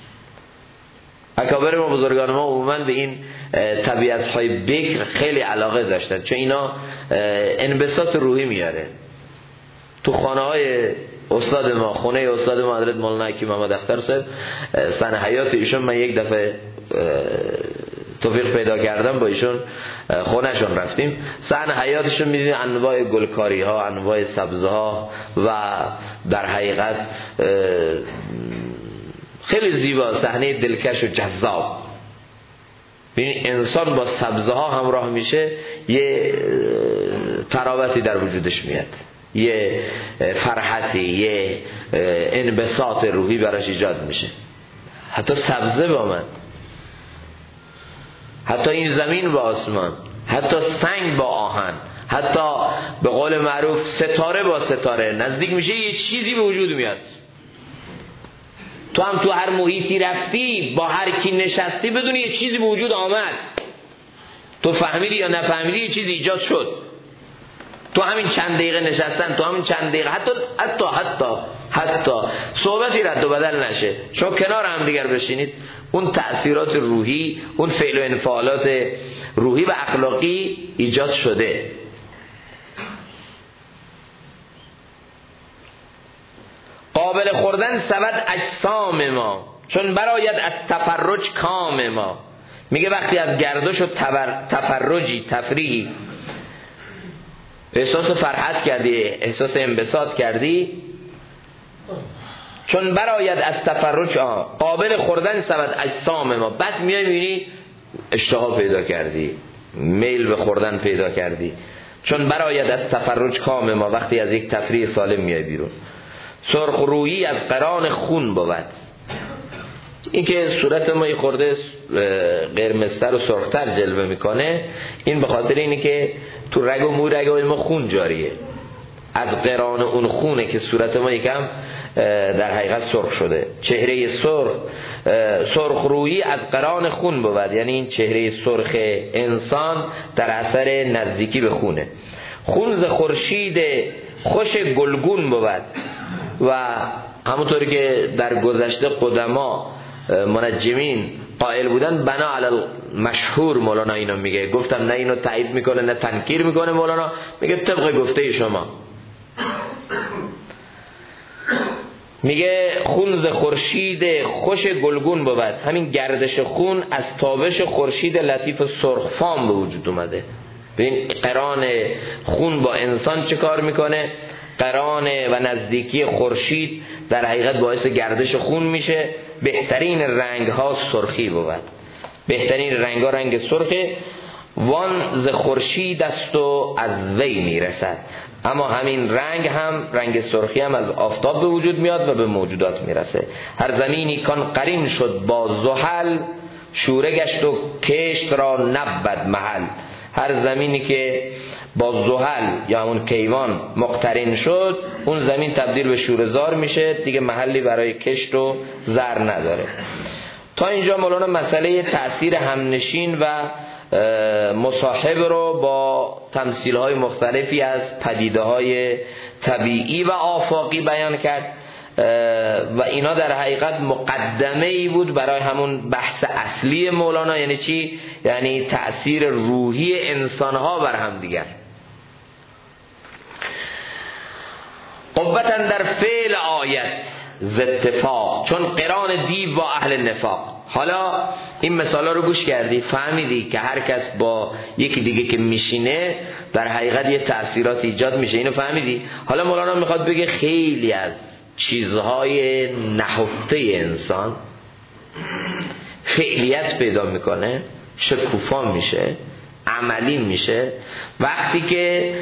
اکابر ما، بزرگان ما عموما به این طبیعت‌های بکر خیلی علاقه داشتن، چون اینا انبساط روحی میاره. تو خانه‌های استاد ما، خونه استاد ما حضرت مولانا حکیم محمد اختر صاحب، سن حیات ایشون من یک دفعه توفیق پیدا کردم با ایشون خونه شون رفتیم. صحن حیاتشون می‌بینید انواع گلکاری ها، انواع سبزه ها و در حقیقت خیلی زیبا، صحنه دلکش و جذاب. ببین انسان با سبزه ها همراه میشه یه تراوتی در وجودش میاد، یه فرحتی، یه انبساط روحی براش ایجاد میشه. حتی سبزه با من، حتی این زمین با آسمان، حتی سنگ با آهن، حتی به قول معروف ستاره با ستاره نزدیک میشه، یه چیزی به وجود میاد. تو هم تو هر محیطی رفتی، با هر کی نشستی، بدون یه چیزی به وجود آمد. تو فهمیدی یا نفهمیدی یه چیزی ایجاد شد. تو همین چند دقیقه نشستن، تو همین چند دقیقه، حتی صحبتی رد و بدل نشه، شما کنار هم دیگر بشینید، اون تأثیرات روحی، اون فعل و انفعالات روحی و اخلاقی ایجاد شده. قابل خوردن سود اجسام ما، چون براید از تفرج کام ما. میگه وقتی از گردش و تفرجی، تفریحی احساس فرحت کردی، احساس انبساط کردی، چون براید از تفرج قابل خوردن سود اجسام ما. بعد میای میبینی اشتها پیدا کردی، میل به خوردن پیدا کردی، چون براید از تفرج کام ما. وقتی از یک تفریح سالم میای بیرون. سرخ رویی از قران خون بود. این که صورت ما خورده قرمزتر و سرختر جلوه میکنه، این به خاطر اینه که تو رگ و موی ما خون جاریه. از قران اون خونه که صورت ما یکم در حقیقت سرخ شده. چهره سرخ رویی از قران خون بود، یعنی این چهره سرخ انسان در اثر نزدیکی به خونه. خون ز خورشید خوش گلگون بود. و همونطوری که در گذشته قدما منجمین قائل بودن، بنا علی مشهور مولانا اینو میگه. گفتم نه اینو تایید میکنه نه تنکیر میکنه مولانا، میگه طبق گفته شما. میگه خون ز خورشید خوش گلگون بود. همین گردش خون از تابش خورشید لطیف سرخفام به وجود اومده. ببین قران خون با انسان چه کار میکنه؟ قران و نزدیکی خورشید در حقیقت باعث گردش خون میشه. بهترین رنگ ها سرخی بود. بهترین رنگ ها رنگ سرخه. وان ز خورشید است و از وی میرسد. اما همین رنگ هم، رنگ سرخی هم از آفتاب به وجود میاد و به موجودات میرسه. هر زمینی کان قرین شد با زحل، شوره گشت و کشت را نبود محل. هر زمینی که با زحل یا همون کیوان مقترن شد، اون زمین تبدیل به شوره‌زار میشه، دیگه محلی برای کشت و زر نداره. تا اینجا مولانا مسئله تأثیر همنشین و مصاحب رو با تمثیل‌های مختلفی از پدیده‌های طبیعی و آفاقی بیان کرد و اینا در حقیقت مقدمه‌ای بود برای همون بحث اصلی مولانا. یعنی چی؟ یعنی تأثیر روحی انسان‌ها بر هم دیگر. قوتاً در فعل آیت ز اتفاق، چون قران دیو با اهل نفاق. حالا این مثالا رو گوش کردی، فهمیدی که هر کس با یکی دیگه که میشینه در حقیقت یه تأثیرات ایجاد میشه. اینو فهمیدی؟ حالا مولانا میخواد بگه خیلی از چیزهای نهفته انسان فعلیت پیدا میکنه، شکوفا میشه، عملی میشه وقتی که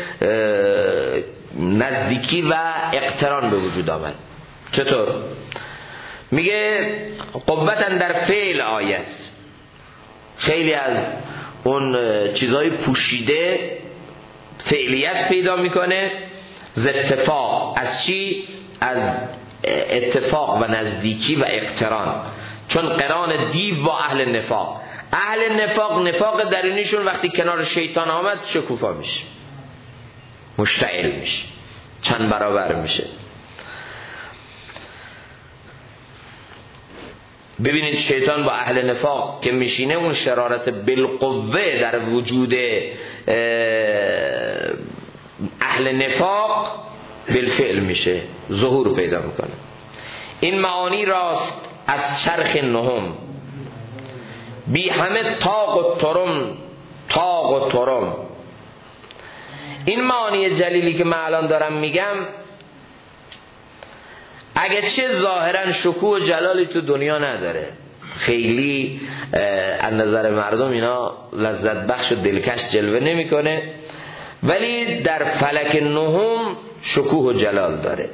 نزدیکی و اقتران به وجود آمد. چطور؟ میگه قوتاً در فعل آیت. خیلی از اون چیزهای پوشیده فعلیت پیدا میکنه. ز اتفاق، از چی؟ از اتفاق و نزدیکی و اقتران. چون قران دیو با اهل نفاق. اهل نفاق درونیشون وقتی کنار شیطان آمد شکوفا میشه، مشتعل میشه، چند برابر میشه. ببینید شیطان با اهل نفاق که میشینه، اون شرارت بالقوه در وجود اهل نفاق بالفعل میشه، ظهور پیدا میکنه. این معانی راست از چرخ نهم، بی همه طاق و ترم. این معانی جلیلی که من الان دارم میگم اگرچه ظاهرا شکوه و جلالی تو دنیا نداره، خیلی از نظر مردم اینا لذت بخش و دلکش جلوه نمیکنه، ولی در فلک نهم شکوه و جلال داره.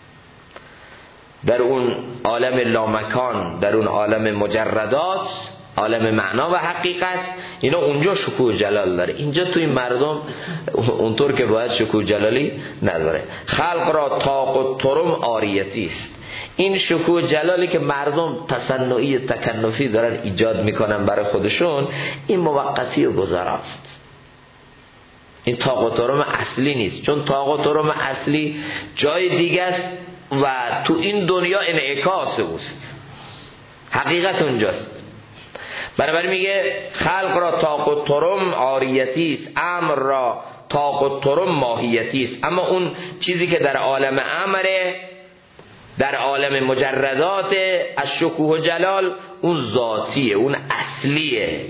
در اون عالم لامکان، در اون عالم مجردات، عالم معنا و حقیقت، اینا اونجا شکوه و جلال داره. اینجا توی مردم اونطور که باید شکوه و جلالی نداره. خلق را طاق و ترم عاریتی است. این شکوه و جلالی که مردم تصنعی تکنفی دارن ایجاد میکنن برای خودشون، این موقتی و گذراست. این طاق و ترم اصلی نیست، چون طاق و ترم اصلی جای دیگه است و تو این دنیا انعکاس اوست، حقیقت اونجاست. بنابراین میگه خلق را طاق و ترم عاریتی است، امر را طاق و ترم ماهیتی است. اما اون چیزی که در عالم امره، در عالم مجردات از شکوه و جلال، اون ذاتیه، اون اصلیه،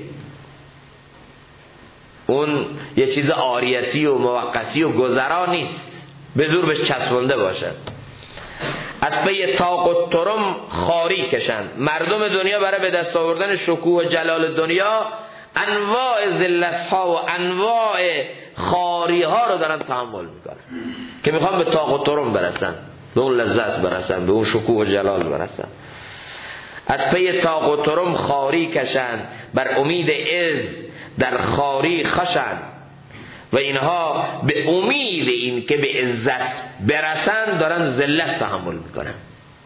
اون یه چیز عاریتی و موقتی و گذرا نیست به زور بهش چسبنده باشد. از پی طاق و ترم خاری کشند. مردم دنیا برای به دست آوردن شکوه و جلال دنیا انواع ذلت ها و انواع خاری ها رو دارن تحمل میکنن که میخوان به طاق و ترم برسن، به اون لذت برسن، به اون شکوه و جلال برسن. از پی طاق و ترم خاری کشند، بر امید عز در خاری خشند. و اینها به امید این که به عزت برسن دارن ذلت تحمل میکنن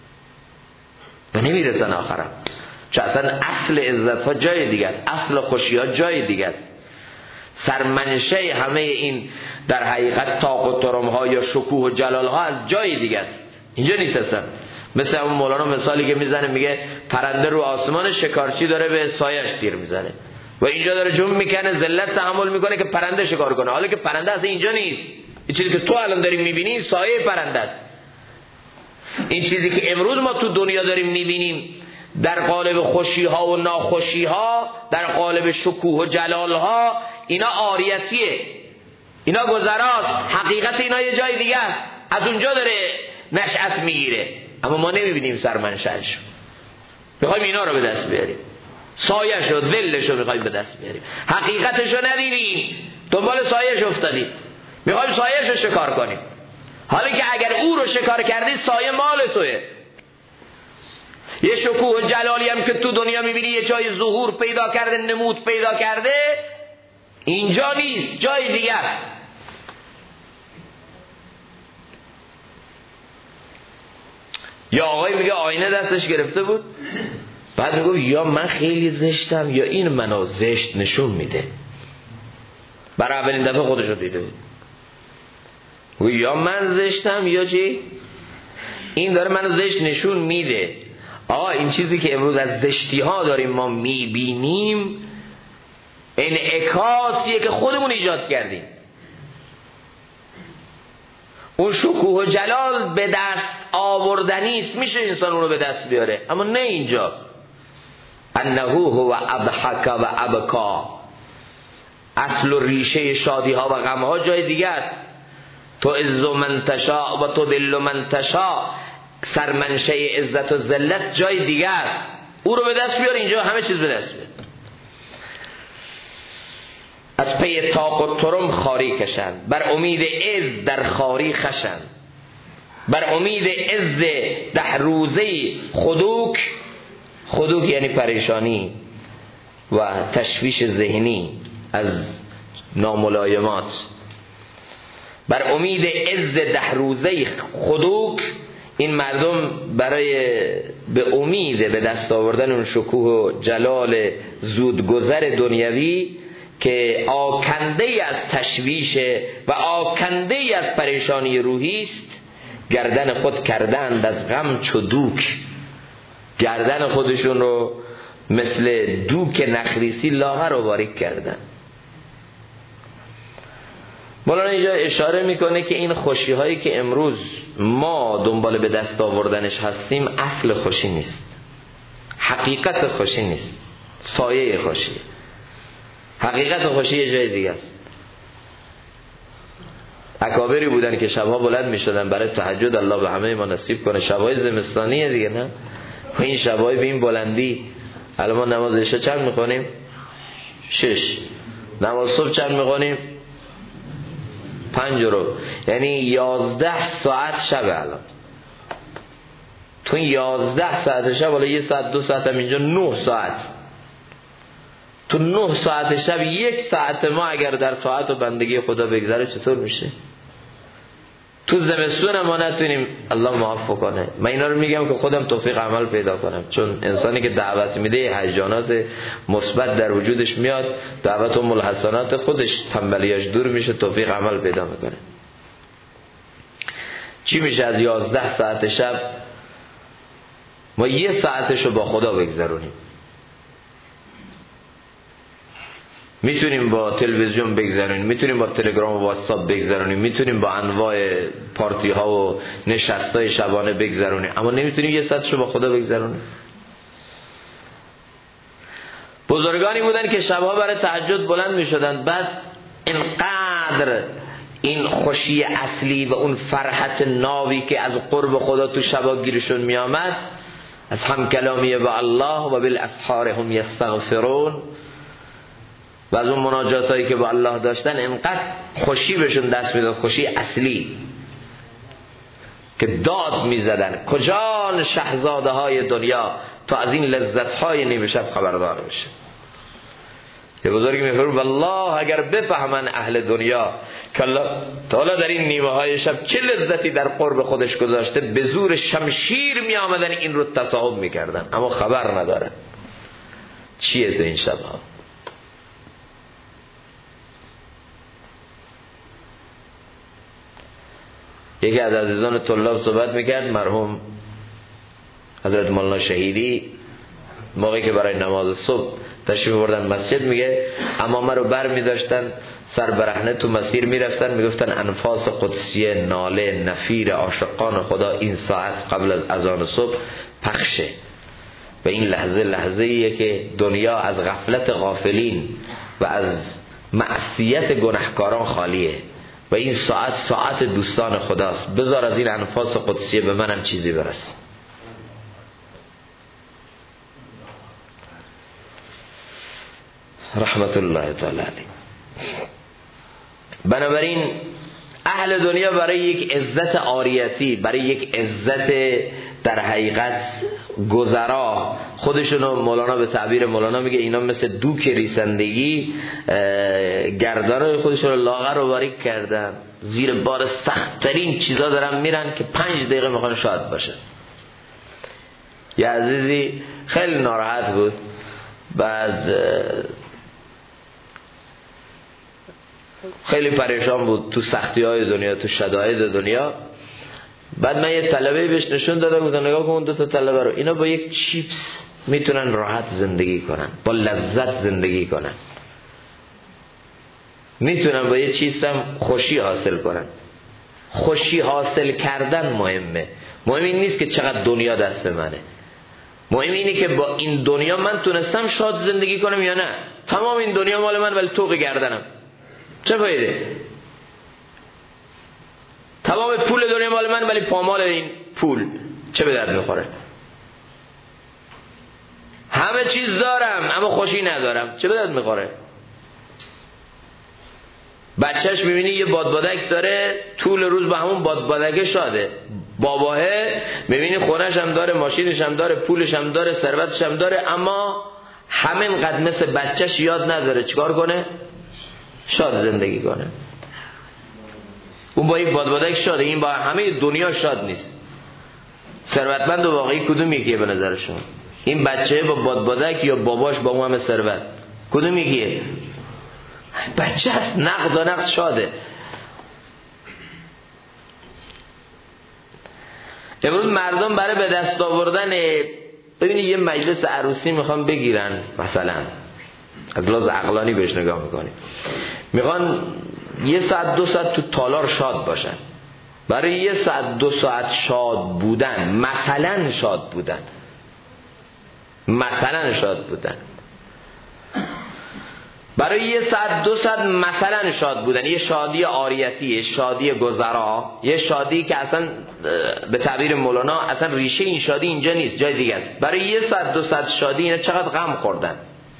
و نمیرسن آخرم. چون اصلا اصل عزت ها جای دیگه است، اصل خوشی ها جای دیگه است. سرمنشه همه این در حقیقت طاق و ترم ها یا شکوه و جلال ها از جای دیگه است، اینجا نیست اصلا. مثل اون مولانا مثالی که میزنه، میگه پرنده رو آسمان، شکارچی داره به سایش تیر میزنه و اینجا داره جنب میکنه، ذلت تحمل میکنه که پرنده شکار کنه، حالا که پرنده اصلا اینجا نیست. این چیزی که تو الان داری میبینی سایه پرنده است. این چیزی که امروز ما تو دنیا داریم میبینیم در قالب خوشی ها و ناخوشی ها، در قالب شکوه و جلال ها، اینا عاریتیه، اینا گذراست، حقیقت اینا یه جای دیگه است، از اونجا داره نشأت میگیره، اما ما نمیبینیم سرمنشأش. میخوایم اینا رو به دست بیاریم، سایش و ذلش رو میخوایم به دست بیاریم، حقیقتش رو ندیدیم، دنبال سایش افتادیم، میخوایم سایش رو شکار کنیم، حالا که اگر او رو شکار کردی سایه مال توه. یه شکوه و جلالی هم که تو دنیا میبینی یه جای ظهور پیدا کرده، نمود پیدا کرده، اینجا نیست، جای دیگه. یا آقای میگه آینه دستش گرفته بود، بعد میگه یا من خیلی زشتم یا این منو زشت نشون میده. برای اولین دفعه خودش رو دیده بود، یا من زشتم یا چی؟ این داره منو زشت نشون میده. آقا این چیزی که امروز از زشتی ها داریم ما میبینیم، انعکاسیه که خودمون ایجاد کردیم. اون شکوه و جلال به دست آوردنی است، میشه انسان اون رو به دست بیاره، اما نه اینجا. انه هو اضحک و ابکا، اصل و ریشه شادی ها و غم ها جای دیگه است. تو عز من تشاء و تو دل من تشاء، سرمنشه عزت و ذلت جای دیگه است، او رو به دست بیار، اینجا همه چیز به دست بیار. از پی طاق و ترم خاری کشند، بر امید عز در خاری خشند. بر امید عز ده روزه خدوک، خدوک یعنی پریشانی و تشویش ذهنی از ناملایمات. بر امید عز ده روزه خدوک، این مردم برای به امید به دست آوردن اون شکوه و جلال زودگذر دنیوی که آکنده از تشویش و آکنده از پریشانی روحی است، گردن خود کردند از غم چو دوک. گردن خودشون رو مثل دوک نخریسی لاغر و باریک کردن. مولانا اینجا اشاره میکنه که این خوشی هایی که امروز ما دنبال به دست آوردنش هستیم اصل خوشی نیست، حقیقت خوشی نیست، سایه خوشی. حقیقت خوشی یه جای دیگه است. اکابری بودن که شبها بلند میشدن برای تهجد، الله به همه ما نصیب کنه. شبهای زمستانیه دیگه، نه این شبهای به این بلندی. الان ما نماز عشا چند میخونیم؟ 6. نماز صبح چند میخونیم؟ 5 رو، یعنی 11 ساعت شب. الان تو 11 ساعت شب، حالا 1 ساعت 2 ساعت هم اینجا 9 ساعت. تو 9 ساعت شب 1 ساعت ما اگر در طاعت و بندگی خدا بگذره چطور میشه؟ تو زمستون ما نتونیم، الله معاف کنه. من اینا رو میگم که خودم توفیق عمل پیدا کنم، چون انسانی که دعوت میده هیجانات مثبت در وجودش میاد، دعوت ام الحسنات خودش تنبلیاش دور میشه، توفیق عمل پیدا میکنه. چی میشه از 11 ساعت شب ما 1 ساعتشو با خدا بگذرونیم؟ میتونیم با تلویزیون بگذرونیم، میتونیم با تلگرام و واتساپ بگذرونیم، میتونیم با انواع پارتی ها و نشستای شبانه بگذرونیم، اما نمیتونیم 1 ساعتشو با خدا بگذرونیم. بزرگانی بودن که شبها برای تهجد بلند میشدن، بعد اینقدر این خوشی اصلی و اون فرحت ناوی که از قرب خدا تو شبا گیرشون میامد، از هم کلامی با الله و بالاسحار هم یستغفرون، و از اون مناجات هایی که با الله داشتن، اینقدر خوشی بهشون دست میداد، خوشی اصلی، که داد میزدن کجان شهزاده های دنیا تا از این لذت های نیمه شب خبردار بشه. یه بزرگی میفرمود والله اگر بفهمن اهل دنیا که الله تعالی در این نیمه های شب چه لذتی در قرب خودش گذاشته، به زور شمشیر می آمدن این رو تصاحب میکردن، اما خبر ندارن چیه تو این شب ها. یکی از عزیزان طلاب صحبت میکرد، مرحوم حضرت مولانا شهیدی، موقعی که برای نماز صبح تشریف بردن مسجد، میگه امامه رو بر میداشتن، سر برهنه تو مسیر میرفتن، میگفتن انفاس قدسیه ناله نفیر عاشقان خدا این ساعت قبل از اذان صبح پخشه. و این لحظه لحظه‌ایه که دنیا از غفلت غافلین و از معصیت گناهکاران خالیه، و این ساعت ساعت دوستان خداست. بذار از این انفاس قدسیه به منم چیزی برسه. رحمت الله تعالی علیه. بنابراین اهل دنیا برای یک عزت عاریتی، برای یک عزت در حقیقت گذرا، خودشونو مولانا به تعبیر مولانا میگه اینا مثل دوک ریسندگی گردن خودشونو لاغر و باریک کردن، زیر بار سخت‌ترین چیزا دارن میرن که 5 دقیقه میخوان شاد باشه. یه عزیزی خیلی ناراحت بود، بعد خیلی پریشان بود تو سختی های دنیا، تو شدائد دنیا. بعد من یه طلبه بهش نشون دادم، گفتم نگاه کن اون 2 تا طلبه رو، اینا با یک چیپس میتونن راحت زندگی کنن، با لذت زندگی کنن، میتونن با یه چیپس هم خوشی حاصل کنن. خوشی حاصل کردن مهمه. مهم این نیست که چقدر دنیا دست منه، مهم اینه که با این دنیا من تونستم شاد زندگی کنم یا نه. تمام این دنیا مال من ولی طوق گردنم، چه فایده؟ تمام پول دنیا مال من ولی پامال این پول چه به درد میخوره؟ همه چیز دارم اما خوشی ندارم، چه به درد میخوره؟ بچهش میبینی یه بادبادک داره، طول روز با همون بادبادک شاده. باباه میبینی خونش هم داره، ماشینش هم داره، پولش هم داره، ثروتش هم داره، اما همین قد مثل بچهش یاد نداره چیکار کنه؟ شاد زندگی کنه. اون با یک بادبادک شاده، این با همه دنیا شاد نیست. ثروتمند و واقعی کدوم یکیه به نظر شما؟ این بچه با بادبادک یا باباش با اون همه ثروت؟ کدوم یکیه؟ بچه هست نقض و نقض شاده. امروز مردم برای به دست آوردن، ببینید یه مجلس عروسی میخوان بگیرن، مثلا از لحاظ عقلانی بهش نگاه میکنیم، میخوان 1 ساعت 2 ساعت تو تالار شاد باشن، برای 1 ساعت 2 ساعت شاد بودن، مثلا شاد بودن، برای 1 ساعت 2 ساعت مثلا شاد بودن، یه شادی عاریتی، یه شادی گذرا، یه شادی که اصلا به تعبیر مولانا اصلا ریشه این شادی اینجا نیست، جای دیگه است. برای 1 ساعت 2 ساعت شادی اینا چقدر غم خوردن؟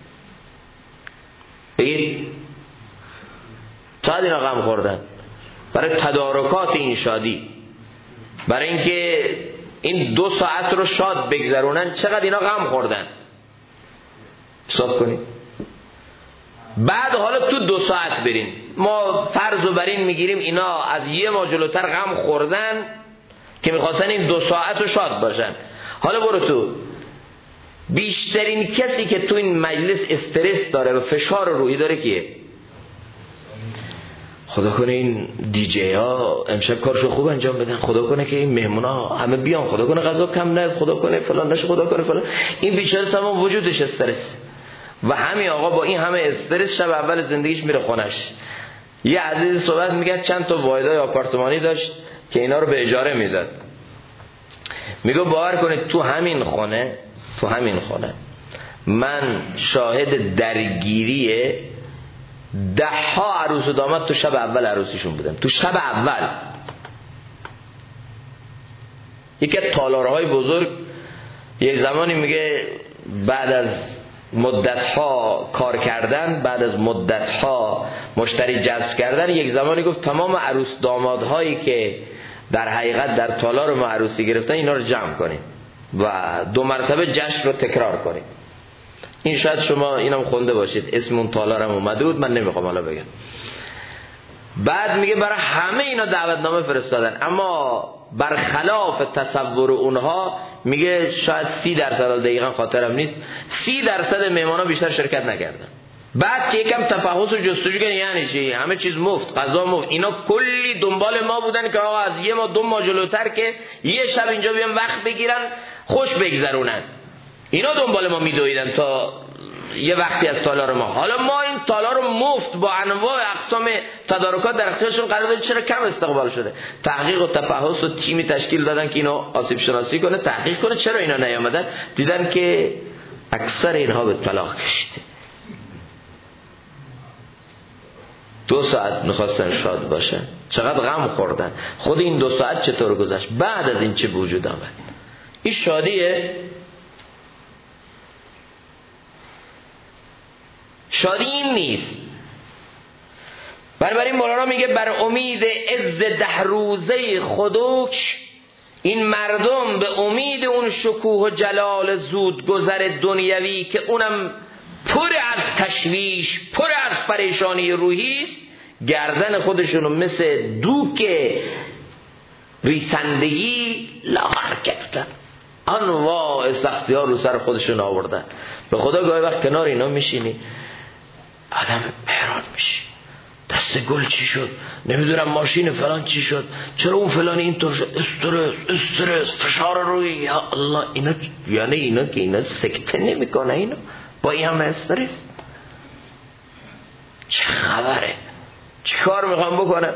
بگید چقدر اینا غم خوردن برای تدارکات این شادی، برای اینکه این 2 ساعت رو شاد بگذرونن، چقدر اینا غم خوردن. حساب کنید. بعد حالا تو 2 ساعت بریم، ما فرض رو بر این میگیریم اینا از 1 ماه جلوتر غم خوردن که میخواستن این 2 ساعت رو شاد باشن. حالا برو تو، بیشترین کسی که تو این مجلس استرس داره و فشار روحی داره کیه؟ خدا کنه این دیجی ها امشب کارشو خوب انجام بدن، خدا کنه که این مهمونا همه بیان، خدا کنه غذا کم نه، خدا کنه فلان نشه، خدا کنه فلان. این بیچاره تمام وجودش استرس. و همین آقا با این همه استرس شب اول زندگیش میره خونش. یه عزیز صحبت میگه چند تا واحدهای آپارتمانی داشت که اینا رو به اجاره میداد. میگه باور کنید تو همین خونه من شاهد درگیری 10 عروس و داماد تو شب اول عروسیشون بودم. تو شب اول یکی از تالارهای بزرگ یک زمانی میگه بعد از مدت‌ها کار کردن، بعد از مدت‌ها مشتری جذب کردن، یک زمانی گفت تمام عروس دامادهایی که در حقیقت در تالار ما عروسی گرفتن اینا رو جمع کنیم و 2 مرتبه جشن رو تکرار کنیم. این شاید شما اینم خونده باشید، اسم اون تالارم اومده بود، من نمیخوام حالا بگم. بعد میگه برای همه اینا دعوتنامه فرستادن، اما برخلاف تصور اونها میگه شاید 30% دقیقاً خاطرم نیست، 30% مهمانا بیشتر شرکت نکردن. بعد که یکم تفحص و جستجو کردن یعنی چی؟ همه چیز مفت، غذا مفت. اینا کلی دنبال ما بودن که آقا از 1 ماه 2 ماه جلوتر که یه شب اینجا بیان وقت بگیرن خوش بگذرونن. اینا دنبال ما میدویدن تا یه وقتی از تالار ما. حالا ما این تالار رو مفت با انواع اقسام تدارکات در اختیارشون قرار دادیم، چرا کم استقبال شده؟ تحقیق و تفحص و تیمی تشکیل دادن که اینو آسیب شناسی کنه، تحقیق کنه چرا اینا نیامدن. دیدن که اکثر اینها به طلاق کشیده. 2 ساعت میخواستن شاد باشن، چقدر غم خوردن. خود این 2 ساعت چطور گذشت؟ بعد از این چه وجود آمد؟ این شادیه؟ شادی این نیست. بنابراین مولانا میگه بر امید عز 10 روزه خودک، این مردم به امید اون شکوه و جلال زود گذر دنیوی که اونم پر از تشویش، پر از پریشانی روحی است، گردن خودشونو مثل دوک ریسندگی لاغر کردن، انواع سختی ها رو سر خودشون آوردن. به خدا گاهی وقت کنار اینا میشینی آدم حیران میشی، دست گل چی شد، نمیدونم ماشین فلان چی شد، چرا اون فلان اینطور شد، استرس فشار روی، یا الله. اینا یعنی اینا که اینا سکته نمیکنه، اینا با این هم استرس چه خبره؟ چی کار میخوام بکنم؟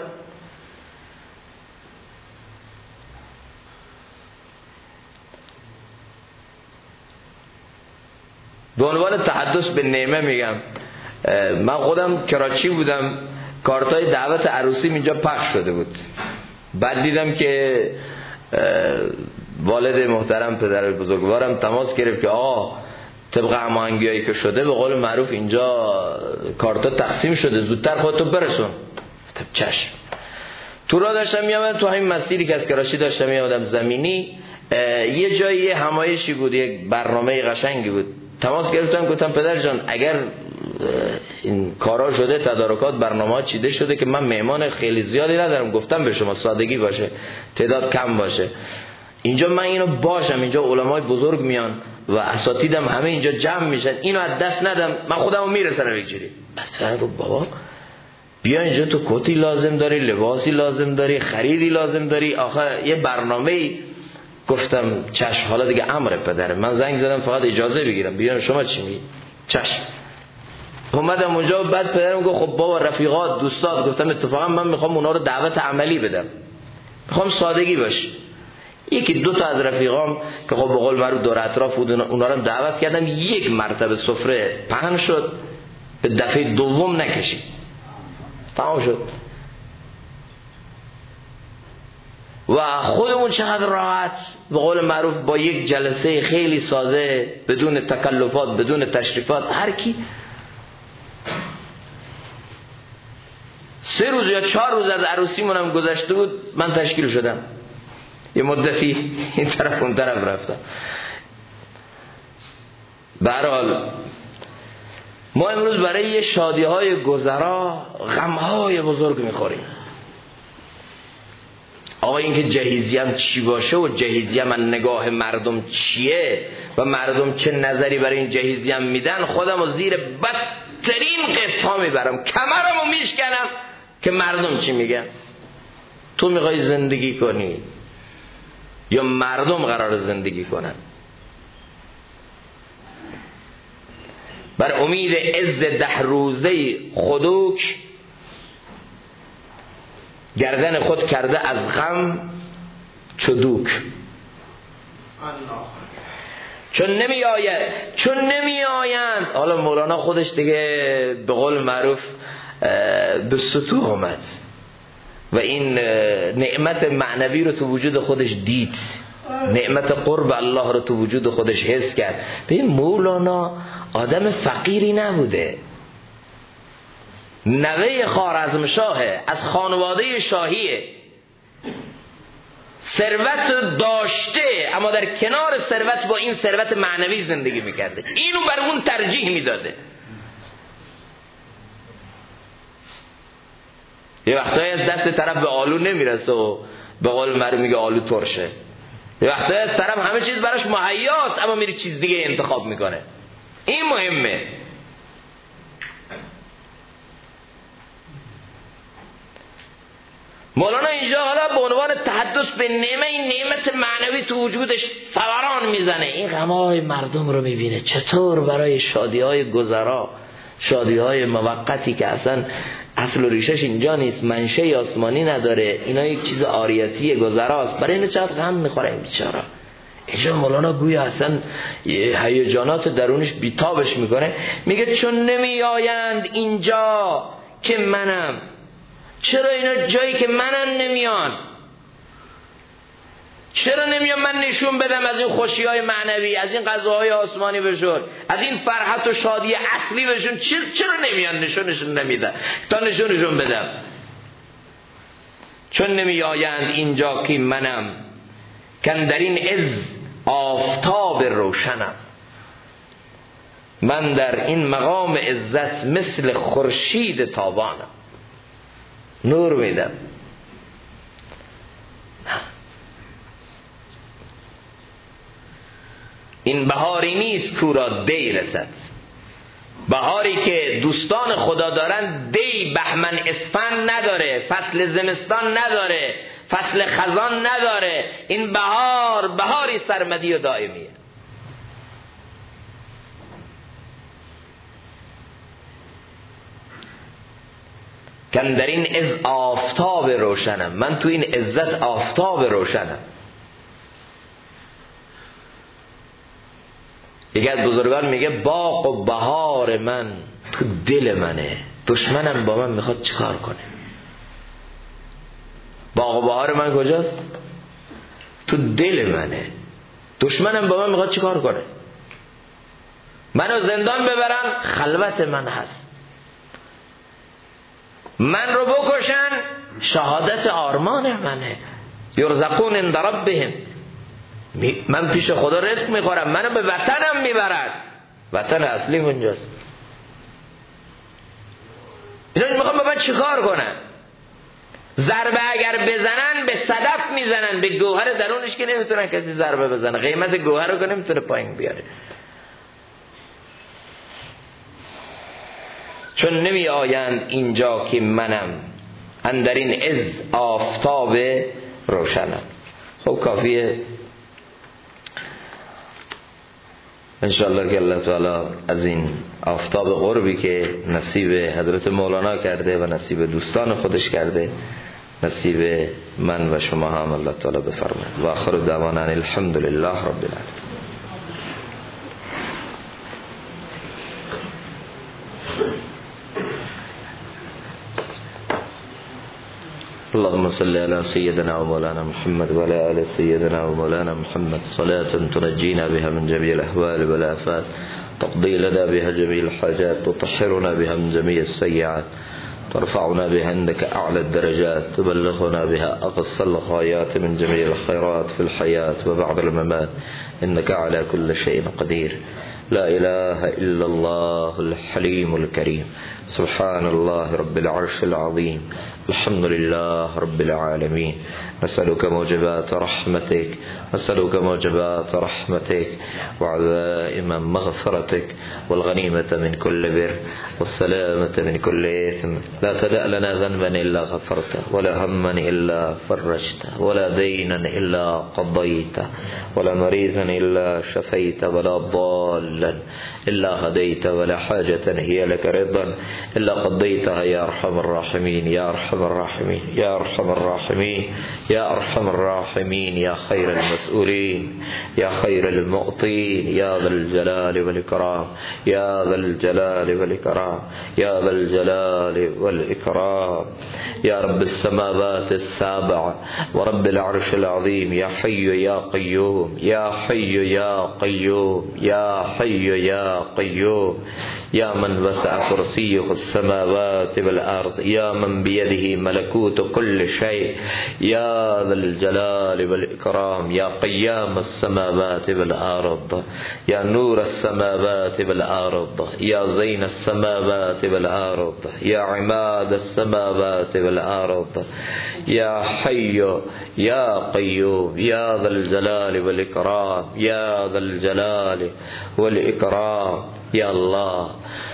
به عنوان تحدث به نعمه میگم، من خودم کراچی بودم، کارتای دعوت عروسی اینجا پخش شده بود. بعد دیدم که والد محترم پدر بزرگوارم تماس گرفت که طبق هماهنگیایی که شده به قول معروف اینجا کارتا تقسیم شده، زودتر خودتو برسون. گفتم چشم. تو راه داشتم میامدم، تو همین مسیری که از کراچی داشتم میامدم زمینی، یه جایی همایشی بود، یک برنامه قشنگی بود. تماس گرفتم گفتم پدر جان اگر این کارا شده، تدارکات برنامه‌ها چیده شده که من مهمان خیلی زیادی ندارم، گفتم به شما سادگی باشه، تعداد کم باشه، اینجا من اینو باشم، اینجا علمای بزرگ میان و اساتیدم همه اینجا جمع میشن، اینو از دست ندم، من خودمو میرسونم یک جوری. اصلا رو بابا بیا اینجا تو کتی لازم داری، لباسی لازم داری، خریدی لازم داری، آخه یه برنامه‌ای. گفتم چشم، حالا دیگه امر پدره، من زنگ زدم فقط اجازه بگیرم، بیا شما چی میگی؟ چشم. اومدم اونجا، بعد پدرم گفت خب بابا رفیقات دوستات، گفتم اتفاقا من میخوام اونا رو دعوت عملی بدم، میخوام سادگی باشه. یکی دو تا از رفیقام که خب به قول معروف دور اطراف بودن، اونا رو دعوت کردم، یک مرتبه سفره پهن شد، به دفعه دوم نکشید، تمام شد. و خودمون چقدر راحت به قول معروف با یک جلسه خیلی ساده، بدون تکلفات، بدون تشریفات، هر کی 3 روز یا 4 روز از عروسیمون هم گذشته بود، من تشکیل شدم، یه مدتی این طرف اون طرف رفتم. به هر حال ما امروز برای شادی‌های گذرا غم‌های بزرگ می‌خوریم. آقا این که جهیزیه چی باشه و جهیزیه من نگاه مردم چیه و مردم چه نظری برای این جهیزیه میدن، خودم رو زیر بدترین قفط‌ها میبرم، کمرم رو میشکنم که مردم چی میگن. تو میخوای زندگی کنی یا مردم قرار زندگی کنن؟ بر امید عز 10 روزه خدوک گردن خود کرده از غم چدوک. چون نمی آیند. حالا مولانا خودش دیگه به قول معروف به سطوح اومد و این نعمت معنوی رو تو وجود خودش دید، نعمت قرب الله رو تو وجود خودش حس کرد. ببین مولانا آدم فقیری نبوده، نوه خوارزمشاهه، از خانواده شاهیه، ثروت داشته اما در کنار ثروت با این ثروت معنوی زندگی میکرده، اینو بر اون ترجیح میداده. یه وقتایی از دست طرف به آلو نمیرسه و به قول معروف میگه آلو ترشه، یه وقتایی از طرف همه چیز براش مهیاست اما میره چیز دیگه انتخاب میکنه. این مهمه. مولانا اینجا حالا به عنوان تحدث به نعمت، این نعمت معنوی تو وجودش فوران میزنه، این غمای مردم رو میبینه چطور برای شادی‌های گذرا، شادی‌های موقتی که اصلا اصل و ریشش اینجا نیست، منشأ آسمانی نداره، اینا یک چیز عاریتی گذراست، برای این چقدر غم میخوره این بیچاره. اینجا مولانا گویا اصلا هیجانات درونش بیتابش میکنه، میگه چون نمی آیند اینجا که منم. چرا اینا جایی که منم نمیان؟ چرا نمیان من نشون بدم از این خوشی‌های معنوی، از این غذاهای آسمانی بهشون، از این فرحت و شادی اصلی بهشون؟ چرا نمیان نشونشون نمیدن تا نشونشون بدم؟ چون نمی آیند اینجا که منم، کن در این عز آفتاب روشنم. من در این مقام عزت مثل خورشید تابانم، نور میدم. این بهاری نیست کورا دی رسد، بهاری که دوستان خدا دارن دی بهمن اسفند نداره، فصل زمستان نداره، فصل خزان نداره. این بهار بهاری سرمدی و دائمیه. کن در این عز آفتاب روشنم، من تو این عزت آفتاب روشنم. یکی از بزرگان میگه باغ و بهار من تو دل منه، دشمنم با من میخواد چیکار کنه؟ باغ و بهار من کجاست؟ تو دل منه، دشمنم با من میخواد چیکار کنه؟ منو زندان ببرن، خلوت من هست. من رو بکشن، شهادت آرمان منه. یرزقون عند ربهم، من پیش خدا رزق میخورم، منو به وطنم میبرد، وطن اصلی اونجاست. اینا میخوام به من چیکار کنن؟ ضربه اگر بزنن به صدف میزنن، به گوهر درونش که نمیتونن کسی ضربه بزنه، قیمت گوهر رو که نمیتونه پایین بیاره. چون نمی آیند اینجا که منم، اندر این عز آفتاب روشنم. خب کافیه. انشاءالله که الله تعالی از این آفتاب قربی که نصیب حضرت مولانا کرده و نصیب دوستان خودش کرده، نصیب من و شما هم الله تعالی بفرماید. و آخر دعوانا الحمد لله رب العالمین. اللهم صل على سيدنا ومولانا محمد وعلى آل سيدنا ومولانا محمد صلاة تنجينا بها من جميع الأحوال والآفات، تقضي لنا بها جميع الحاجات، تطهرنا بها من جميع السيئات، ترفعنا بها عندك أعلى الدرجات، تبلغنا بها أقصى الغايات من جميع الخيرات في الحياة وبعد الممات، إنك على كل شيء قدير. لا إله إلا الله الحليم الكريم. سبحان الله رب العرش العظيم. الحمد لله رب العالمين. نسألك موجبات رحمتك، نسألك موجبات رحمتك وعزائم مغفرتك والغنيمة من كل بر والسلامة من كل إثم. لا تدع لنا ذنبا إلا غفرته، ولا هما إلا فرجته، ولا دينا إلا قضيته، ولا مريضا إلا شفيته، ولا ضالا إلا هديت، ولا حاجة هي لك رضا إلا قضيتها يا أرحم الراحمين يا أرحم الراحمين يا أرحم الراحمين يا أرحم الراحمين يا خير المسؤولين يا خير المعطين يا ذا الجلال والإكرام يا ذا الجلال والإكرام يا ذا الجلال والإكرام يا رب السماوات السابع ورب العرش العظيم يا حي يا قيوم يا حي يا قيوم يا حي يا قيوم يا من وسع كرسيه السماوات والأرض يا من بيده ملكوت كل شيء يا ذا الجلال والإكرام يا قيام السماوات والأرض يا نور السماوات والأرض يا زين السماوات والأرض يا عماد السماوات والأرض يا حي يا قيوم يا ذا الجلال والإكرام يا ذا الجلال والإكرام. یا الله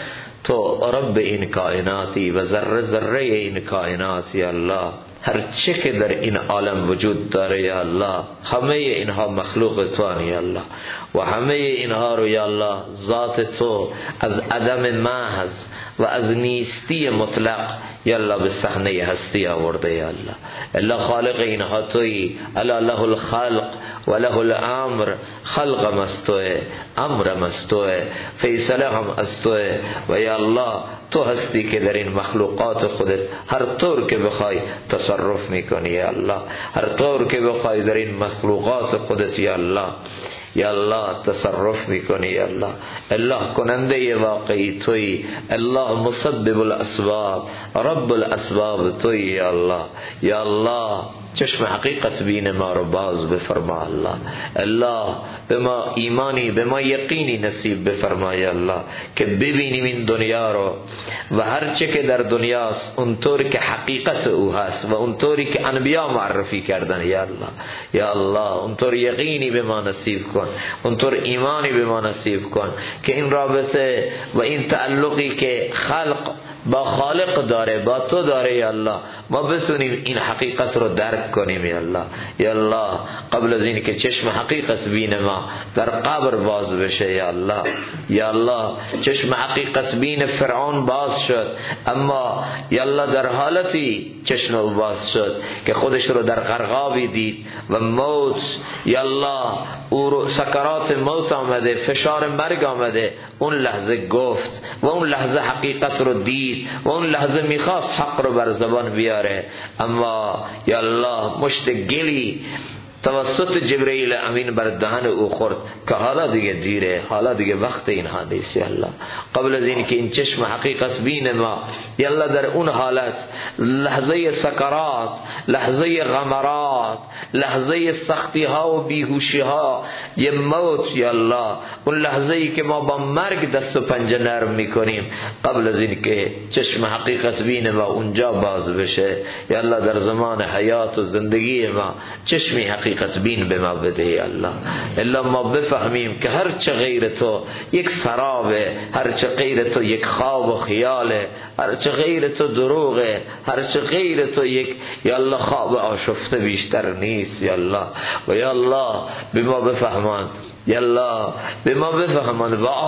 تو رب این کائناتی و ذره ذره این کائنات یا الله، هر چه که در این عالم وجود داره یا الله همه اینها مخلوق تو هست یا الله، و همه اینها رو یا الله ذات تو از عدم محض و از نیستی مطلق یا الله به صحنه هستی آورده یا الله. الله خالق اینها تویی، الا له الخلق و له الامر. خلقم از توه، امرم از توه، فیصله هم از توه و یا الله تو هستی که در این مخلوقات خودت هر طور که بخوای تصرف میکنی یا الله، هر طور که بخوای در این مخلوقات خودت یا الله یا الله تصرف میکنی یا الله. الله کننده واقعی تویی، الله مسبب الاسباب، رب الاسباب تویی یا الله. یا الله چشم حقیقت بین ما رو باز بفرما الله. الله به ما ایمانی، به ما یقینی نصیب بفرما یا الله که ببینیم این دنیا رو و هر چه که در دنیاست اونطوری که حقیقت او هست و اونطوری که انبیا معرفی کردن یا الله. یا الله اونطور یقینی به ما نصیب کن، اونطور ایمانی به ما نصیب کن که این رابطه و این تعلقی که خلق با خالق داره، با تو داره یا الله، ما بتونیم این حقیقت رو درک کنیم یا الله. یا الله قبل از این که چشم حقیقت بین ما در قبر باز بشه یا الله. یا الله چشم حقیقت بین فرعون باز شد، اما یا الله در حالتی چشم او باز شد که خودش رو در غرقابی دید و موت یا الله او رو سکرات موت آمده، فشار مرگ آمده، اون لحظه گفت و اون لحظه حقیقت رو دید و اون لحظه میخواست حق رو بر زبان بیاره، اما یا الله مشت گلی توسط جبرئیل امین بر دهن او خورد که حالا دیگه دیره، حالا دیگه وقت اینها نیست یا الله. قبل از این که این چشم حقیقت بین ما یا الله در اون حالت لحظه سکرات، لحظه غمرات، لحظه سختی ها و بیهوشی ها، یه موت یا الله، اون لحظه ای که ما با مرگ دست و پنجه نرم میکنیم، قبل از این که چشم حقیقت بین ما اونجا باز بشه یا الله در زمان حیات و زندگی ما چشمی حقیقت بین به ما بده یا الله. الا ما بفهمیم که هر چه غیر تو یک سرابه، هر چه غیر تو یک خواب و خیاله، هر چه غیر تو دروغه، هر چه غیر تو یک یا الله خواب آشفته بیشتر نیست یا الله. و یا الله به ما بفهمان یالله به ما بفهمان، با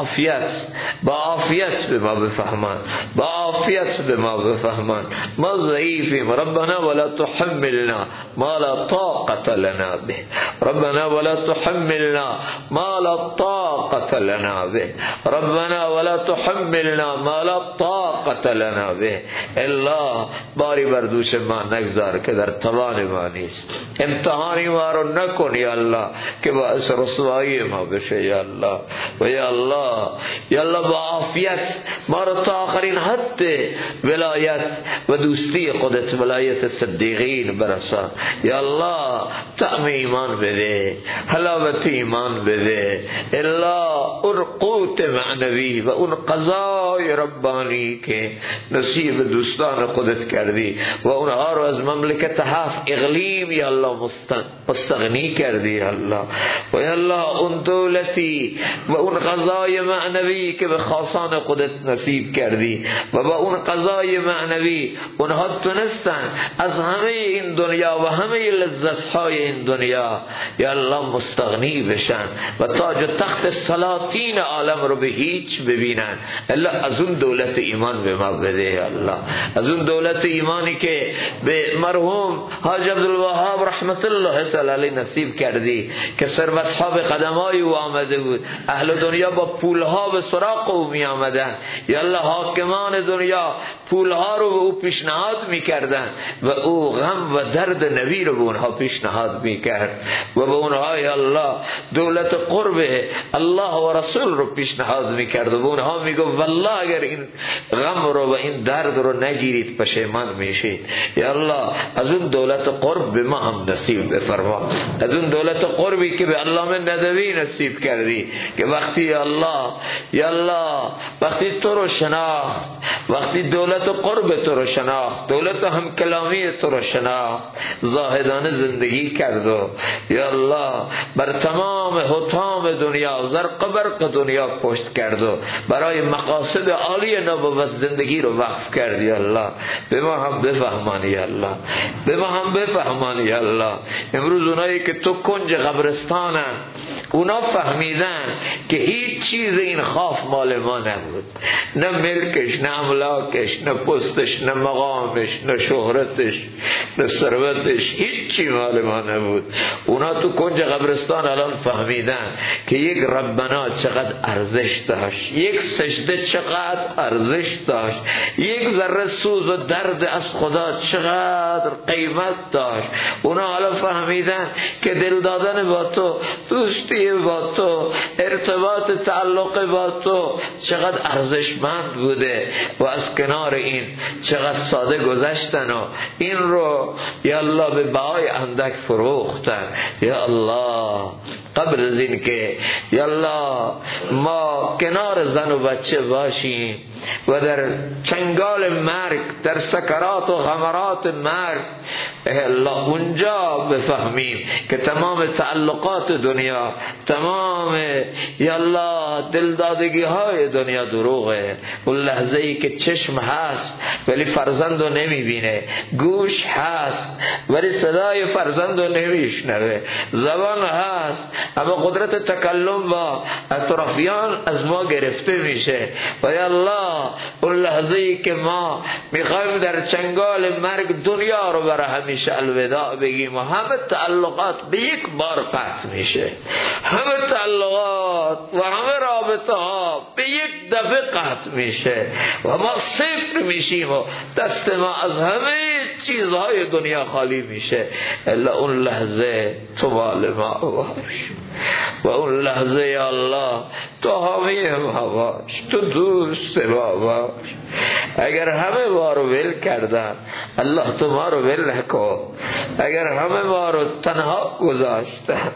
عافیت به ما بفهمان، با عافیت به ما بفهمان. ما ضعیفیم، ربنا ولا تحملنا ما لا طاقت لنا به، ربنا ولا تحملنا ما لا طاقت لنا به، ربنا ولا تحملنا ما لا طاقت لنا به. الله باری بر دوش ما نگذار که در توان ما نیست. امتحانی ما رو نکن یا الله که باعث رسوایی ما بشه یا الله. و یا الله با عافیت ما رو تا آخرین حد ولایت و دوستی خودت، ولایت صدیقین برسان یا الله. طعم ایمان بده، حلاوت ایمان بده الله. اون قوت معنوی و اون قضای ربانی که نصیب دوستان خودت کردی و اونها رو از مملکت 7 اقلیم یا الله مستغنی کردی یا الله. و یا الله اون دولتی و اون قضای معنوی که به خاصان خودت نصیب کردی و با اون قضای معنوی اونها تونستن از همه این دنیا و همه لذت‌های این دنیا یا الله مستغنی بشن و تاج و تخت سلاطین عالم رو به هیچ ببینن. الله از اون دولت ایمان به ما بده یا الله، از اون دولت ایمانی که به مرحوم حاج عبدالوهاب رحمت الله تعالی علیه نصیب کردی که ثروت‌ها به قدمای او آمده بود، اهل دنیا با پولها به سراغ او می آمدن یا الله. حاکمان دنیا پولها رو به او پیشنهاد میکردن و او غم و درد نبی رو به اونها پیشنهاد میکرد و به اونها یا الله دولت قرب الله و رسول رو پیشنهاد میکرد و به اونها میگو والله اگر این غم رو و این درد رو نگیرید پشیمان میشید یا الله. از اون دولت قرب به ما هم نصیب بفرما، از اون دولت قربی که به علامه ندوی نصیب کردی که وقتی یا الله وقتی تو رو شناخت، وقتی دولت قرب تو رو شناخت، دولت هم کلامی تو رو شناخت، زاهدانه زندگی کرد و یا الله بر تمام حطام دنیا زرق برق دنیا پشت کرد و برای مقاصد عالی نبوت زندگی رو وقف کرد یا الله. به ما هم بفهمان یا الله، به ما هم بفهمان یا الله. امروز اونایی که تو کنج قبرستانن اونا فهمیدن که هیچ چیز این خاف مال ما نبود، نه ملکش، نه املاکش، نه پستش، نه مقامش، نه شهرتش، نه ثروتش، هیچی مال ما نبود. اونا تو کنج قبرستان الان فهمیدن که یک ربنا چقدر ارزش داشت، یک سجده چقدر ارزش داشت، یک ذره سوز و درد از خدا چقدر قیمت داشت. اونا حالا فهمیدن که دل دادن با تو، دوستی با تو، ارتباط تعلق با تو چقدر ارزشمند بوده و از کنار این چقدر ساده گذشتن و این رو یا الله به بهای اندک فروختن یا الله. قبل از این که یا الله ما کنار زن و بچه باشیم و در چنگال مرگ، در سکرات و غمرات مرگ الله اونجا بفهمیم که تمام تعلقات دنیا، تمام یا الله دلدادگی های دنیا دروغه. اون لحظه ای که چشم هست ولی فرزند رو نمیبینه، گوش هست ولی صدای فرزند رو نمیشنوه، زبان هست اما قدرت تکلم با اطرافیان از ما گرفته میشه و یا الله اون لحظه ای که ما میخوایم در چنگال مرگ دنیا رو برای همیشه الوداع بگیم و همه تعلقات به یک بار قطع میشه، همه تعلقات و همه رابطه ها به یک دفعه قطع میشه و ما صفر میشیم و دست ما از همه چیزهای دنیا خالی میشه الا اون لحظه تو مال ما باش و اون لحظه یا الله تو حامی ما باش، تو دوست ما باش. اگر همه ما رو ول کردن الله تو ما رو ول نکن، اگر همه ما رو تنها گذاشتن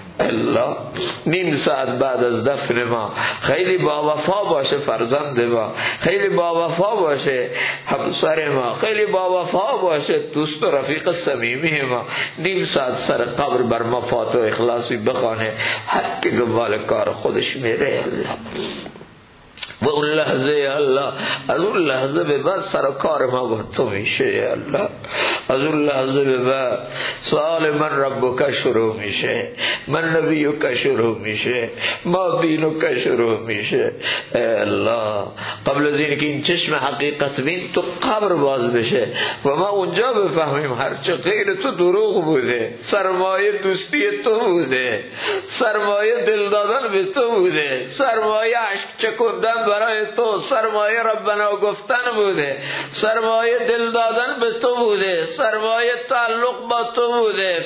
الله نیم ساعت بعد از دفن ما خیلی با وفا باشه فرزند ما، خیلی با وفا باشه همسر ما، خیلی با وفا باشه دوست و رفیق صمیمی ما، نیم ساعت سر قبر بر ما فاتحه و اخلاصی بخونه، هر که دنبال کار خودش میره الله. و اون لحظه یا الله از اون لحظه به بعد سر و کار ما با تو میشه یا الله. از اون لحظه به بعد سوال من ربک شروع میشه، من نبیک شروع میشه، ما دینک شروع میشه. ای الله قبل از این که این چشم حقیقت بین تو قبر باز بشه و ما اونجا بفهمیم هرچه غیر تو دروغ بوده، سرمایه دوستی تو بوده، سرمایه دل دادن به تو بوده، سرمایه عشق چکوندن برای تو، سرمایه ربنا گفتن بوده، سرمایه دل دادن به تو بوده، سرمایه تعلق با تو بوده،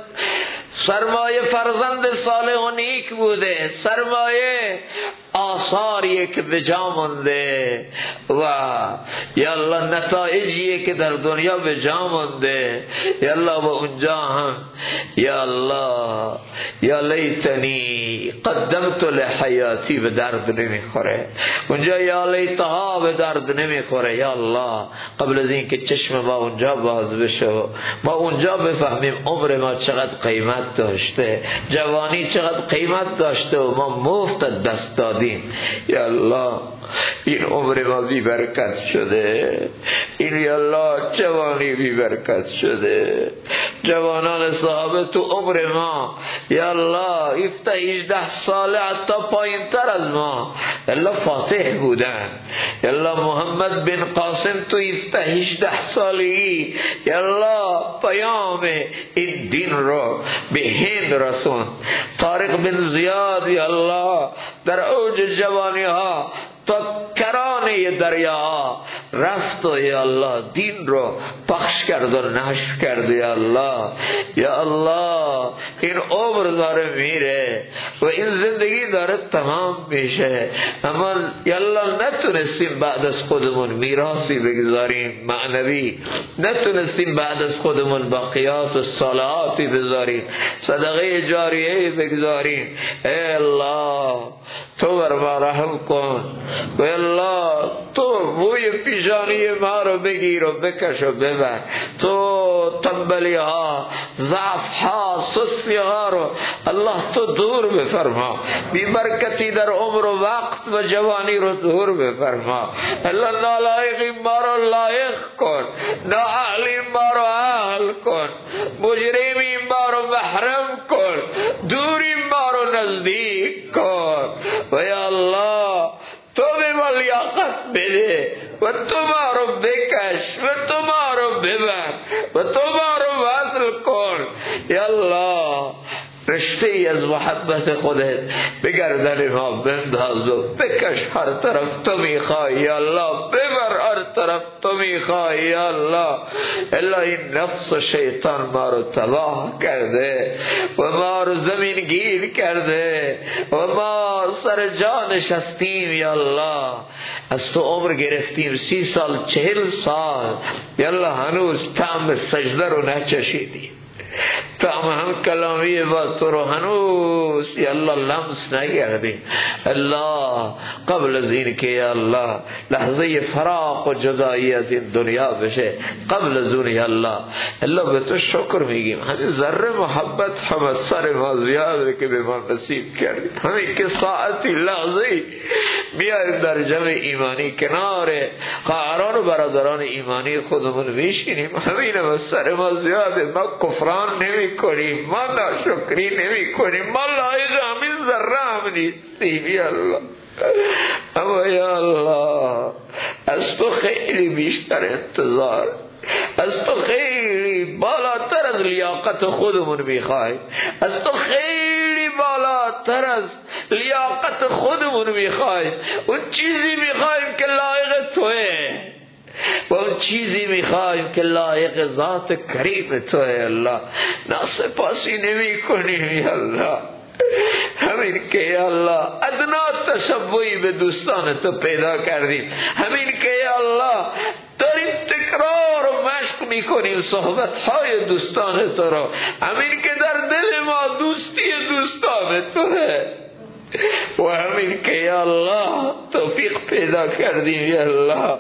سرمایه فرزند صالح و نیک بوده، سرمایه آثاریه که به جا مونده و یا الله نتایجیه که در دنیا به جا مونده. یا الله و اونجا هم یا الله یا لیتنی قدمت لحیاتی به درد نمیخوره، اونجا یا لیتها به درد نمیخوره. یا الله قبل از این که چشم ما اونجا باز بشه ما اونجا بفهمیم عمر ما چقدر قیمت داشته، جوانی چقدر قیمت داشته و ما مفت دست دادیم. یا الله این عمر ما بی برکت شده، این یا الله جوانی بی برکت شده، جوانان صحابه تو عمر ما یا الله 18 ساله حتی پایین تر از ما یا الله فاتح بودن. یا الله محمد بن قاسم تو 18 سالگی یا الله پیام این دین رو به هند رسون. طارق بن زیاد یا الله در اوج جوانی ها تا کرانه دریا رفت و یا الله دین رو پخش کرد و نشر کرد. یا الله یا الله این عمر داره میره و این زندگی داره تمام میشه، اما یا الله نتونستیم بعد از خودمون میراثی بگذاریم معنوی، نتونستیم بعد از خودمون باقیات و صالحاتی بذاریم، صدقه جاریه بگذاریم. ای الله تو بر ما رحم کن و الله تو موی پیشانی ما رو بگیر و بکش و ببر، تو تنبلی ها ضعف ها سستی ها رو الله تو دور بفرما، بی برکتی در عمر و وقت و جوانی رو دور بفرما. الله نالایقی ما رو لایق کن، نااهلی ما رو اهل کن، مجرمی ما رو محرم کن، دوری ما رو نزدیک کن و یا الله تو به ما لیاقت بده و تو ما رو بکش و تو ما رو ببر و تو ما رو وصل کن. یا الله رشته ای از محبت خودت بگردن ما بنداز و بکش هر طرف تو میخوای. یا الله ببر هر طرف تو میخوای. یا الله الا این نفس و شیطان ما رو تباه کرده و ما رو زمین گیر کرده و ما سر جا نشستیم. یا الله از تو عمر گرفتیم 30 سال 40 سال یا الله هنوز طعم سجده رو نچشیدیم، طعم هم کلامی با تو رو هنوز یا الله لمس نگردیم. الله قبل از این که یا الله لحظه فراق و جدایی از این دنیا بشه، قبل از اون یا الله به تو شکر میگیم همین ذره محبت هم از سر ما زیاده که به ما نصیب کردی، همین که ساعتی لحظه بیاییم در جمع ایمانی کنار خواهران و برادران ایمانی خودمون میشینیم، همین هم از سر ما زیاده. ما کفران نمی کنیم، ما ناشکری نمی کنیم، ما لایق همین ذره هم نیستیم. یا الله اما یا الله از تو خیلی بیشتر انتظار، از تو خیلی بالاتر از لیاقت خودمون میخوایم، از تو خیلی بالاتر از لیاقت خودمون میخوایم، اون چیزی میخوایم که لایق توه و اون چیزی میخوایم که لایق ذات کریم توه. الله ناسپاسی نمی کنیم. یا الله همین که یا الله ادنا تشبهی به دوستان تو پیدا کردیم، همین که یا الله داریم تکرار و مشق میکنیم صحبت های دوستان تو رو، همین که در دل ما دوستی دوستان توه و همین که یا الله توفیق پیدا کردیم. یا الله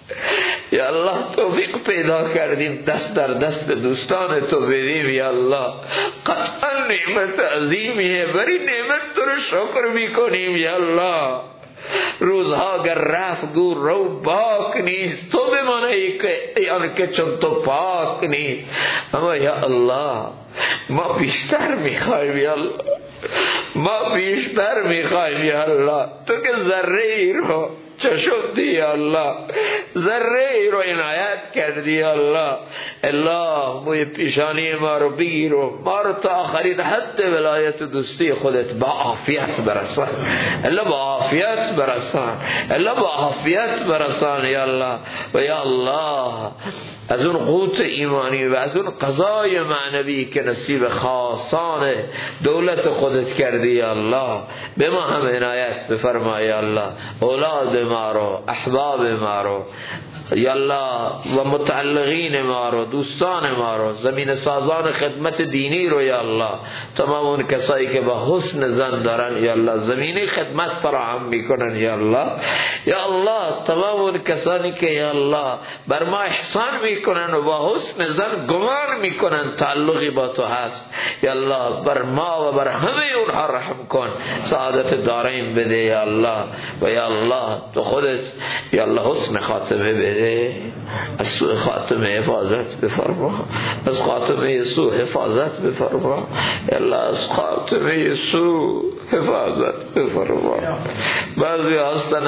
یا الله توفیق پیدا کردیم دست در دست دوستان تو بدیم. یا الله قطعا نعمت عظیمیه، بری نعمت تو رو شکر میکنیم. یا الله روزها گر رفت گو رو باک نیست، تو بمانه که چون تو پاک نیست. اما یا الله ما بیشتر میخوایم یا الله، ما بیشتر میخوایم یا الله. تو که ذره ای رو چشمدی یا الله، ذره ای رو عنایت کردی یا الله. الله موی پیشانی ما رو بگیر و ما رو تا آخرین حد ولایت و دوستی خودت با عافیت برسان. الله با عافیت برسان، الله با عافیت برسان یا الله. و یا الله از اون قوت ایمانی و از اون قضای معنوی که نصیب خاصان دولت خودت کردی یا الله، به ما هم عنایت بفرما یا الله. اولاد ما رو، احباب ما رو یا الله و متعلقین ما رو، دوستان ما رو، زمین سازان خدمت دینی رو یا الله، تمام اون کسایی که با حسن زن دارن یا الله زمینی خدمت فراهم میکنن یا الله. یا الله تمام اون کسانی که یا الله بر ما احسان میکنن و با حسن زن گمان میکنن تعلقی با تو هست یا الله، بر ما و بر همه اونها رحم کن، سعادت دارین بده یا الله. و یا الله تو خودت یا الله حسن خاتمه بده، از سوء خاتمه حفاظت بفرما، از خاتمه سوء حفاظت بفرما یا الله، از خاتمه سوء حفاظت بفرما. بعضی هستن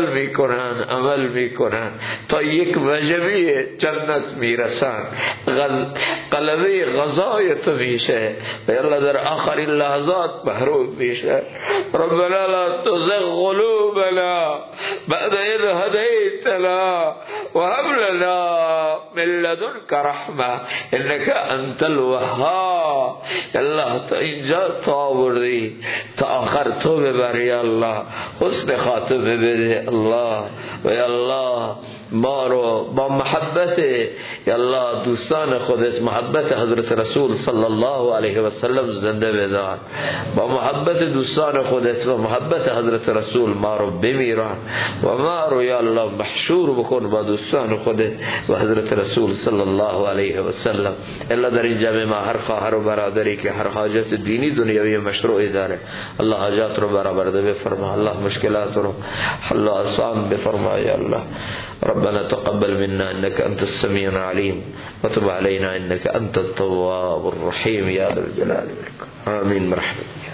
عمل میکنن تا یک وجبی جنت میرسن، قلبه غذای تو میشه و یا الله در آخرین لحظات محروم میشه. ربنا لا تزغ قلوبنا بعد اذ هديتنا وهب لنا من لدنك رحمه انك انت الوهاب. الله تا اینجا تا آوردی، تا آخر تو ببر یا الله، حسن خاتمه بده الله. و یا الله ما رو با محبت یا الله دوستان خودت، محبت حضرت رسول صلی الله علیه و سلم زنده بدار. با محبت دوستان خودت و محبت حضرت رسول ما رو بمیران و ما رو یا الله محشور بکن با دوستان خودت و حضرت رسول صلی الله علیه و سلم. الا در این جمع ما هر خواهر و برادری که هر حاجت دینی دنیوی مشروعی داره، الله حاجات رو برآورده بفرما، الله مشکلات رو حل آسان بفرما یا الله. ربنا تقبل منا انك انت السميع العليم وتب علينا انك انت التواب الرحيم يا ذا الجلال والإكرام. آمين برحمتك.